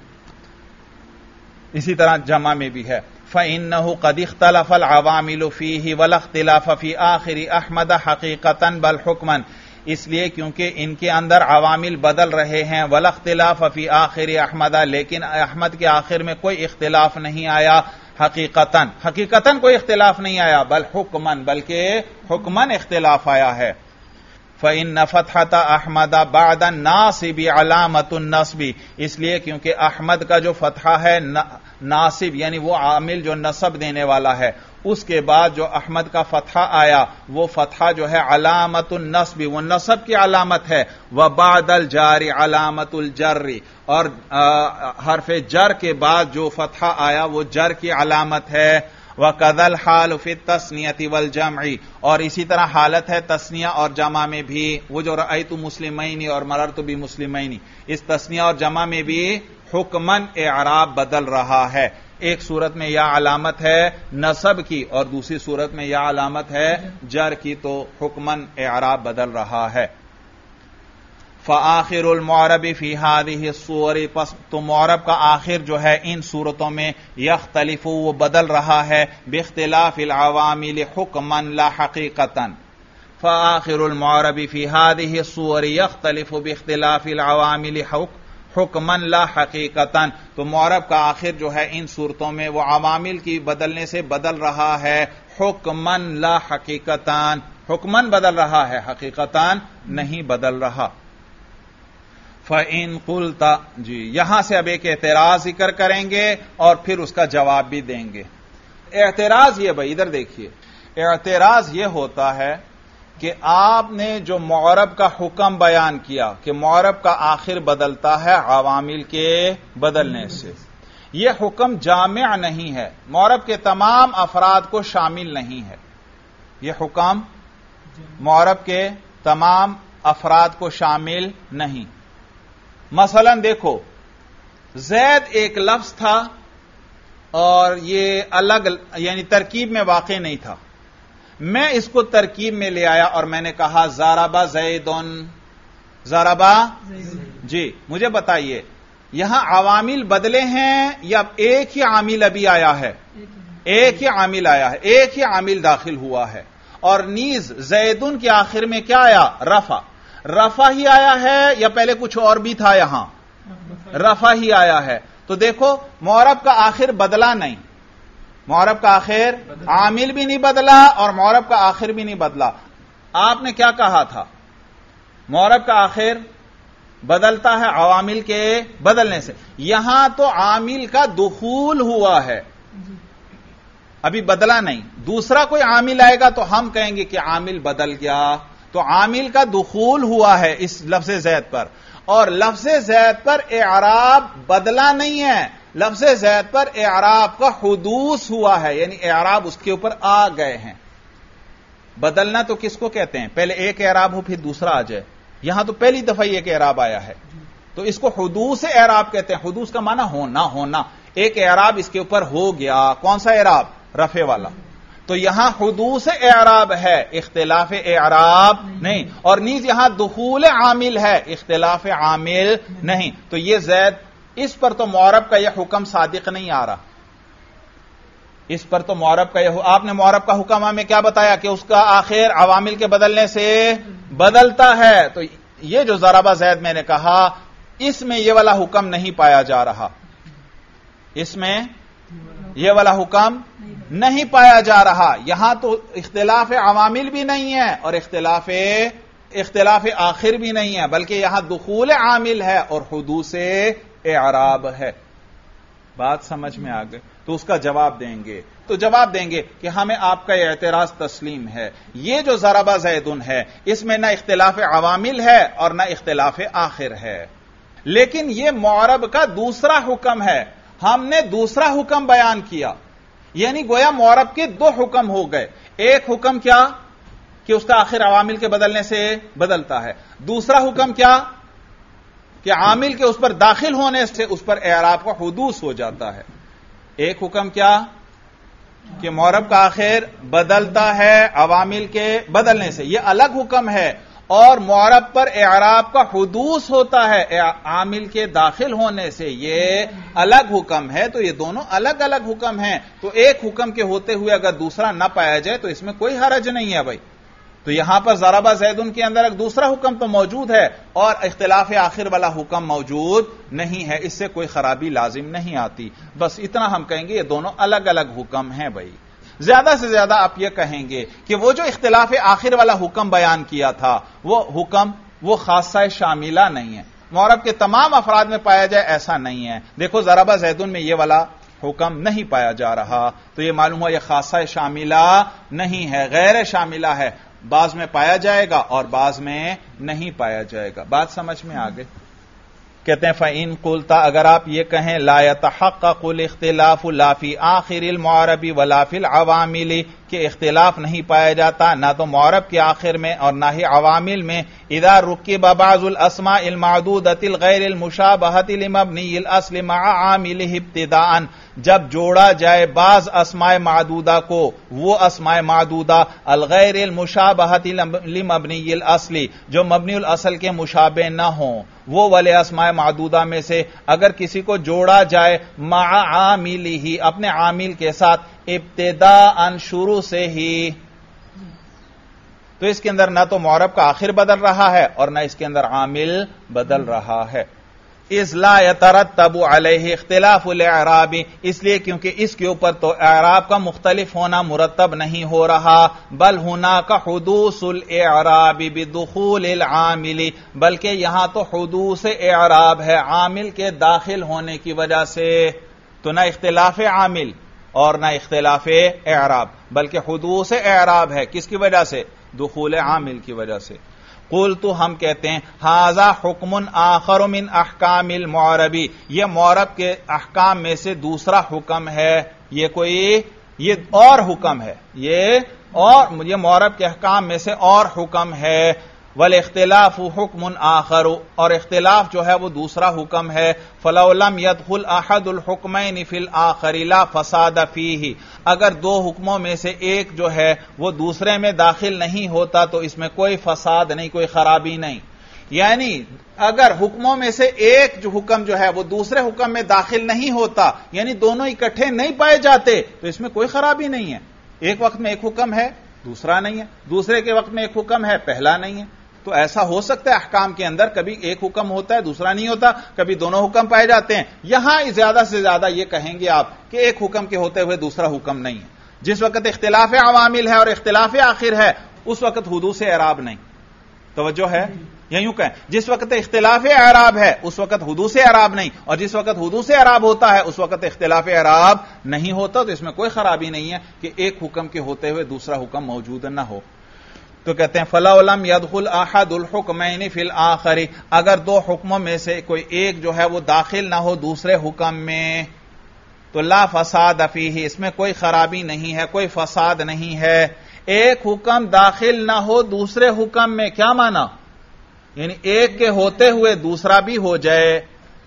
اسی طرح جمع میں بھی ہے. فَإِنَّهُ قَدِ اخْتَلَفَ الْعَوَامِلُ فِيهِ وَلَا اخْتِلَافَ فِي آخِرِ أَحْمَدَ حَقِيقَةً بَلْ حُكْمًا، اس لیے کیونکہ ان کے اندر عوامل بدل رہے ہیں. وَلَا اخْتِلَافَ فِي آخِرِ أَحْمَدَ، لیکن احمد کے آخر میں کوئی اختلاف نہیں آیا. حقیقتاً کوئی اختلاف نہیں آیا. بل حکماً، بلکہ حکماً اختلاف آیا ہے. فَإِنَّ فَتْحَةَ أَحْمَدَ بَعْدَ النَّاصِبِ عَلَامَةُ النَّصْبِ، اس لیے کیونکہ احمد کا جو فتحہ ہے ناصب، یعنی وہ عامل جو نصب دینے والا ہے، اس کے بعد جو احمد کا فتحہ آیا وہ فتحہ جو ہے علامت النصب، وہ نصب کی علامت ہے. وَبَعْدَ الْجَارِ عَلَامَةُ الْجَرِّ، اور حرف جر کے بعد جو فتحہ آیا وہ جر کی علامت ہے. وَكَذَا الْحَالُ فِي التَّثْنِيَةِ وَالْجَمْعِ، اور اسی طرح حالت ہے تثنیہ اور جمع میں بھی. وہ جو رأیت مسلمین اور مررت بمسلمین، اس تثنیہ اور جمع میں بھی حکماً اعراب بدل رہا ہے. ایک صورت میں یا علامت ہے نصب کی اور دوسری صورت میں یا علامت ہے جر کی، تو حکمن اعراب بدل رہا ہے۔ فآخر المعرب فی هذه الصور، پس تو معرب کا آخر جو ہے ان صورتوں میں یختلف، وہ بدل رہا ہے، باختلاف العوامل حکما لا حقیقتا۔ فآخر المعرب فی هذه الصور یختلف باختلاف العوامل حکما لا حقیقتا، تو معرب کا آخر جو ہے ان صورتوں میں وہ عوامل کی بدلنے سے بدل رہا ہے، حکما لا حقیقتا، حکما بدل رہا ہے، حقیقتا نہیں بدل رہا۔ فَإِن قُلْتَ، جی یہاں سے اب ایک اعتراض ذکر کریں گے اور پھر اس کا جواب بھی دیں گے۔ اعتراض یہ بھائی ادھر دیکھیے، اعتراض یہ ہوتا ہے کہ آپ نے جو معرب کا حکم بیان کیا کہ معرب کا آخر بدلتا ہے عوامل کے بدلنے سے، یہ حکم جامع نہیں ہے، معرب کے تمام افراد کو شامل نہیں ہے، یہ حکم معرب کے تمام افراد کو شامل نہیں۔ مثلا دیکھو، زید ایک لفظ تھا اور یہ الگ یعنی ترکیب میں واقع نہیں تھا، میں اس کو ترکیب میں لے آیا اور میں نے کہا ضرب زیدن، ضرب، جی مجھے بتائیے یہاں عوامل بدلے ہیں یا ایک ہی عامل ابھی آیا ہے؟ ایک ہی عامل آیا ہے، ایک ہی عامل داخل ہوا ہے، اور نیز زیدن کے آخر میں کیا آیا؟ رفع، رفع ہی آیا ہے یا پہلے کچھ اور بھی تھا؟ یہاں رفع ہی آیا ہے، تو دیکھو معرب کا آخر بدلا نہیں، معرب کا آخر عامل بھی نہیں بدلا اور معرب کا آخر بھی نہیں بدلا۔ آپ نے کیا کہا تھا؟ معرب کا آخر بدلتا ہے عوامل کے بدلنے سے، یہاں تو عامل کا دخول ہوا ہے، ابھی بدلا نہیں، دوسرا کوئی عامل آئے گا تو ہم کہیں گے کہ عامل بدل گیا، تو عامل کا دخول ہوا ہے اس لفظ زید پر، اور لفظ زید پر اعراب بدلا نہیں ہے، لفظ زید پر اعراب کا حدوث ہوا ہے، یعنی اعراب اس کے اوپر آ گئے ہیں۔ بدلنا تو کس کو کہتے ہیں؟ پہلے ایک اعراب ہو پھر دوسرا آ جائے، یہاں تو پہلی دفعہ ایک اعراب آیا ہے، تو اس کو حدوث اعراب کہتے ہیں۔ حدوث کا معنی ہونا، ایک اعراب اس کے اوپر ہو گیا، کون سا اعراب؟ رفع والا، تو یہاں حدوث اعراب ہے، اختلاف اعراب نہیں، اور نیز یہاں دخول عامل ہے، اختلاف عامل نہیں، تو یہ زید، اس پر تو معرب کا یہ حکم صادق نہیں آ رہا، اس پر تو معرب کا یہ، آپ نے معرب کا حکم ہمیں کیا بتایا کہ اس کا آخر عوامل کے بدلنے سے بدلتا ہے، تو یہ جو ضرب زید میں نے کہا اس میں یہ والا حکم نہیں پایا جا رہا، اس میں یہ والا حکم نہیں پایا جا رہا، یہاں تو اختلاف عوامل بھی نہیں ہے اور اختلاف آخر بھی نہیں ہے، بلکہ یہاں دخول عامل ہے اور حدوث اعراب ہے۔ بات سمجھ میں آ گئی؟ تو اس کا جواب دیں گے، تو جواب دیں گے کہ ہمیں آپ کا یہ اعتراض تسلیم ہے، یہ جو ضرب زیدن ہے اس میں نہ اختلاف عوامل ہے اور نہ اختلاف آخر ہے، لیکن یہ معرب کا دوسرا حکم ہے، ہم نے دوسرا حکم بیان کیا، یعنی گویا معرب کے دو حکم ہو گئے، ایک حکم کیا کہ اس کا آخر عوامل کے بدلنے سے بدلتا ہے، دوسرا حکم کیا کہ عامل کے اس پر داخل ہونے سے اس پر اعراب کا حدوث ہو جاتا ہے۔ ایک حکم کیا کہ معرب کا آخر بدلتا ہے عوامل کے بدلنے سے، یہ الگ حکم ہے، اور معرب پر اعراب کا حدوث ہوتا ہے عامل کے داخل ہونے سے، یہ الگ حکم ہے، تو یہ دونوں الگ الگ حکم ہیں، تو ایک حکم کے ہوتے ہوئے اگر دوسرا نہ پایا جائے تو اس میں کوئی حرج نہیں ہے بھائی۔ تو یہاں پر ضرب زیدن کے اندر ایک دوسرا حکم تو موجود ہے اور اختلاف آخر والا حکم موجود نہیں ہے، اس سے کوئی خرابی لازم نہیں آتی، بس اتنا ہم کہیں گے یہ دونوں الگ الگ حکم ہیں بھائی۔ زیادہ سے زیادہ آپ یہ کہیں گے کہ وہ جو اختلاف آخر والا حکم بیان کیا تھا وہ حکم وہ خاصہ شاملہ نہیں ہے، معرب کے تمام افراد میں پایا جائے ایسا نہیں ہے۔ دیکھو ضرب زیدن میں یہ والا حکم نہیں پایا جا رہا، تو یہ معلوم ہوا یہ خاصہ شاملہ نہیں ہے، غیر شاملہ ہے، بعض میں پایا جائے گا اور بعض میں نہیں پایا جائے گا۔ بات سمجھ میں آ گئی؟ کہتے ہیں فَإِن قُلْتَ، اگر آپ یہ کہیں لا يتحقق الاختلاف لا فی آخر المعرب ولا فی العوامل کہ اختلاف نہیں پایا جاتا نہ تو معرب کے آخر میں اور نہ ہی عوامل میں اذا رکب بعض الاسماء المعدودۃ الغیر المشابہۃ لمبنی الاصل مع عاملہ ابتداء، جب جوڑا جائے بعض اسماء معدودہ کو، وہ اسماء معدودہ الغیر المشابہۃ لمبنی الاصل جو مبنی الاصل کے مشابہ نہ ہوں، وہ والے اسماء معدودہ میں سے اگر کسی کو جوڑا جائے مع عاملہ اپنے عامل کے ساتھ ابتداء شروع سے ہی، تو اس کے اندر نہ تو معرب کا آخر بدل رہا ہے اور نہ اس کے اندر عامل بدل رہا ہے۔ اذ لا يترتب علیہ اختلاف الاعراب، اس لیے کیونکہ اس کے اوپر تو اعراب کا مختلف ہونا مرتب نہیں ہو رہا، بل هناك حدوث الاعراب بدخول العامل، بلکہ یہاں تو حدوث اعراب ہے عامل کے داخل ہونے کی وجہ سے، تو نہ اختلاف عامل اور نہ اختلاف اعراب بلکہ حدوث اعراب ہے، کس کی وجہ سے؟ دخول عامل کی وجہ سے۔ قلت ہم کہتے ہیں ھذا حکم آخر من احکام المعرب، یہ معرب کے احکام میں سے دوسرا حکم ہے، یہ اور حکم ہے، یہ معرب کے احکام میں سے اور حکم ہے۔ والاختلاف حکم آخر، اور اختلاف جو ہے وہ دوسرا حکم ہے۔ فلو لم يدخل احد الحکمین فی الآخر لا فساد فیہ، اگر دو حکموں میں سے ایک جو ہے وہ دوسرے میں داخل نہیں ہوتا تو اس میں کوئی فساد نہیں، کوئی خرابی نہیں، یعنی اگر حکموں میں سے ایک جو حکم جو ہے وہ دوسرے حکم میں داخل نہیں ہوتا، یعنی دونوں اکٹھے نہیں پائے جاتے، تو اس میں کوئی خرابی نہیں ہے۔ ایک وقت میں ایک حکم ہے دوسرا نہیں ہے، دوسرے کے وقت میں ایک حکم ہے پہلا نہیں ہے، تو ایسا ہو سکتا ہے احکام کے اندر کبھی ایک حکم ہوتا ہے دوسرا نہیں ہوتا، کبھی دونوں حکم پائے جاتے ہیں۔ یہاں زیادہ سے زیادہ یہ کہیں گے آپ کہ ایک حکم کے ہوتے ہوئے دوسرا حکم نہیں ہے۔ جس وقت اختلاف عوامل ہے اور اختلاف آخر ہے اس وقت حدوث اعراب نہیں، توجہ ہے؟ یا یوں کہیں جس وقت اختلاف اعراب ہے اس وقت حدوث اعراب نہیں، اور جس وقت حدوث اعراب ہوتا ہے اس وقت اختلاف اعراب نہیں ہوتا، تو اس میں کوئی خرابی نہیں ہے کہ ایک حکم کے ہوتے ہوئے دوسرا حکم موجود نہ ہو۔ تو کہتے ہیں فَلَوْ لَمْ يَدْخُلْ أَحَدُ الْحُكْمَيْنِ فِي الْآخَرِ، اگر دو حکموں میں سے کوئی ایک جو ہے وہ داخل نہ ہو دوسرے حکم میں تو لا فساد فیہ، اس میں کوئی خرابی نہیں ہے، کوئی فساد نہیں ہے۔ ایک حکم داخل نہ ہو دوسرے حکم میں کیا معنی؟ یعنی ایک کے ہوتے ہوئے دوسرا بھی ہو جائے،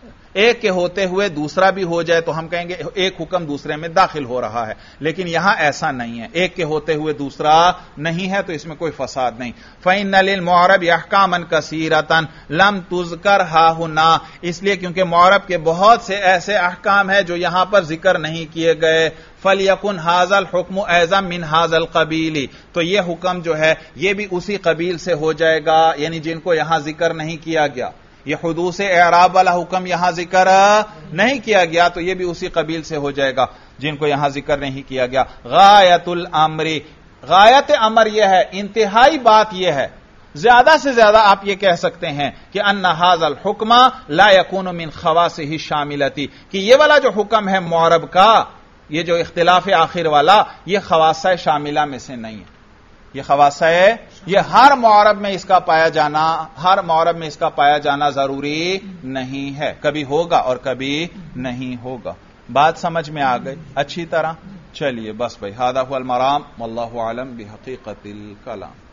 ایک کے ہوتے ہوئے دوسرا بھی ہو جائے تو ہم کہیں گے ایک حکم دوسرے میں داخل ہو رہا ہے، لیکن یہاں ایسا نہیں ہے، ایک کے ہوتے ہوئے دوسرا نہیں ہے تو اس میں کوئی فساد نہیں۔ فَإِنَّ لِلْمُعْرَبِ أَحْكَامًا كَثِيرَةً لَمْ تُذْكَرْ هَاهُنَا، اس لیے کیونکہ معرب کے بہت سے ایسے احکام ہیں جو یہاں پر ذکر نہیں کیے گئے۔ فَلْيَكُنْ هَذَا الْحُكْمُ أَيْضًا مِنْ هَذَا الْقَبِيلِ، تو یہ حکم جو ہے یہ بھی اسی قبیل سے ہو جائے گا، یعنی جن کو یہاں ذکر نہیں کیا گیا، یہ حدوث اعراب والا حکم یہاں ذکر نہیں کیا گیا تو یہ بھی اسی قبیل سے ہو جائے گا جن کو یہاں ذکر نہیں کیا گیا۔ غایت الامر، غایت امر یہ ہے، انتہائی بات یہ ہے، زیادہ سے زیادہ آپ یہ کہہ سکتے ہیں کہ ان ھذا الحکم لا یکون من خواصہ الشاملۃ، کہ یہ والا جو حکم ہے معرب کا، یہ جو اختلاف آخر والا، یہ خواصہ شاملہ میں سے نہیں ہے، یہ خواصہ ہے، یہ ہر معرب میں اس کا پایا جانا، ہر معرب میں اس کا پایا جانا ضروری نہیں ہے، کبھی ہوگا اور کبھی نہیں ہوگا۔ بات سمجھ میں آ گئی اچھی طرح؟ چلیے بس بھائی، ھذا ھو المرام واللہ اعلم بحقیقت الکلام۔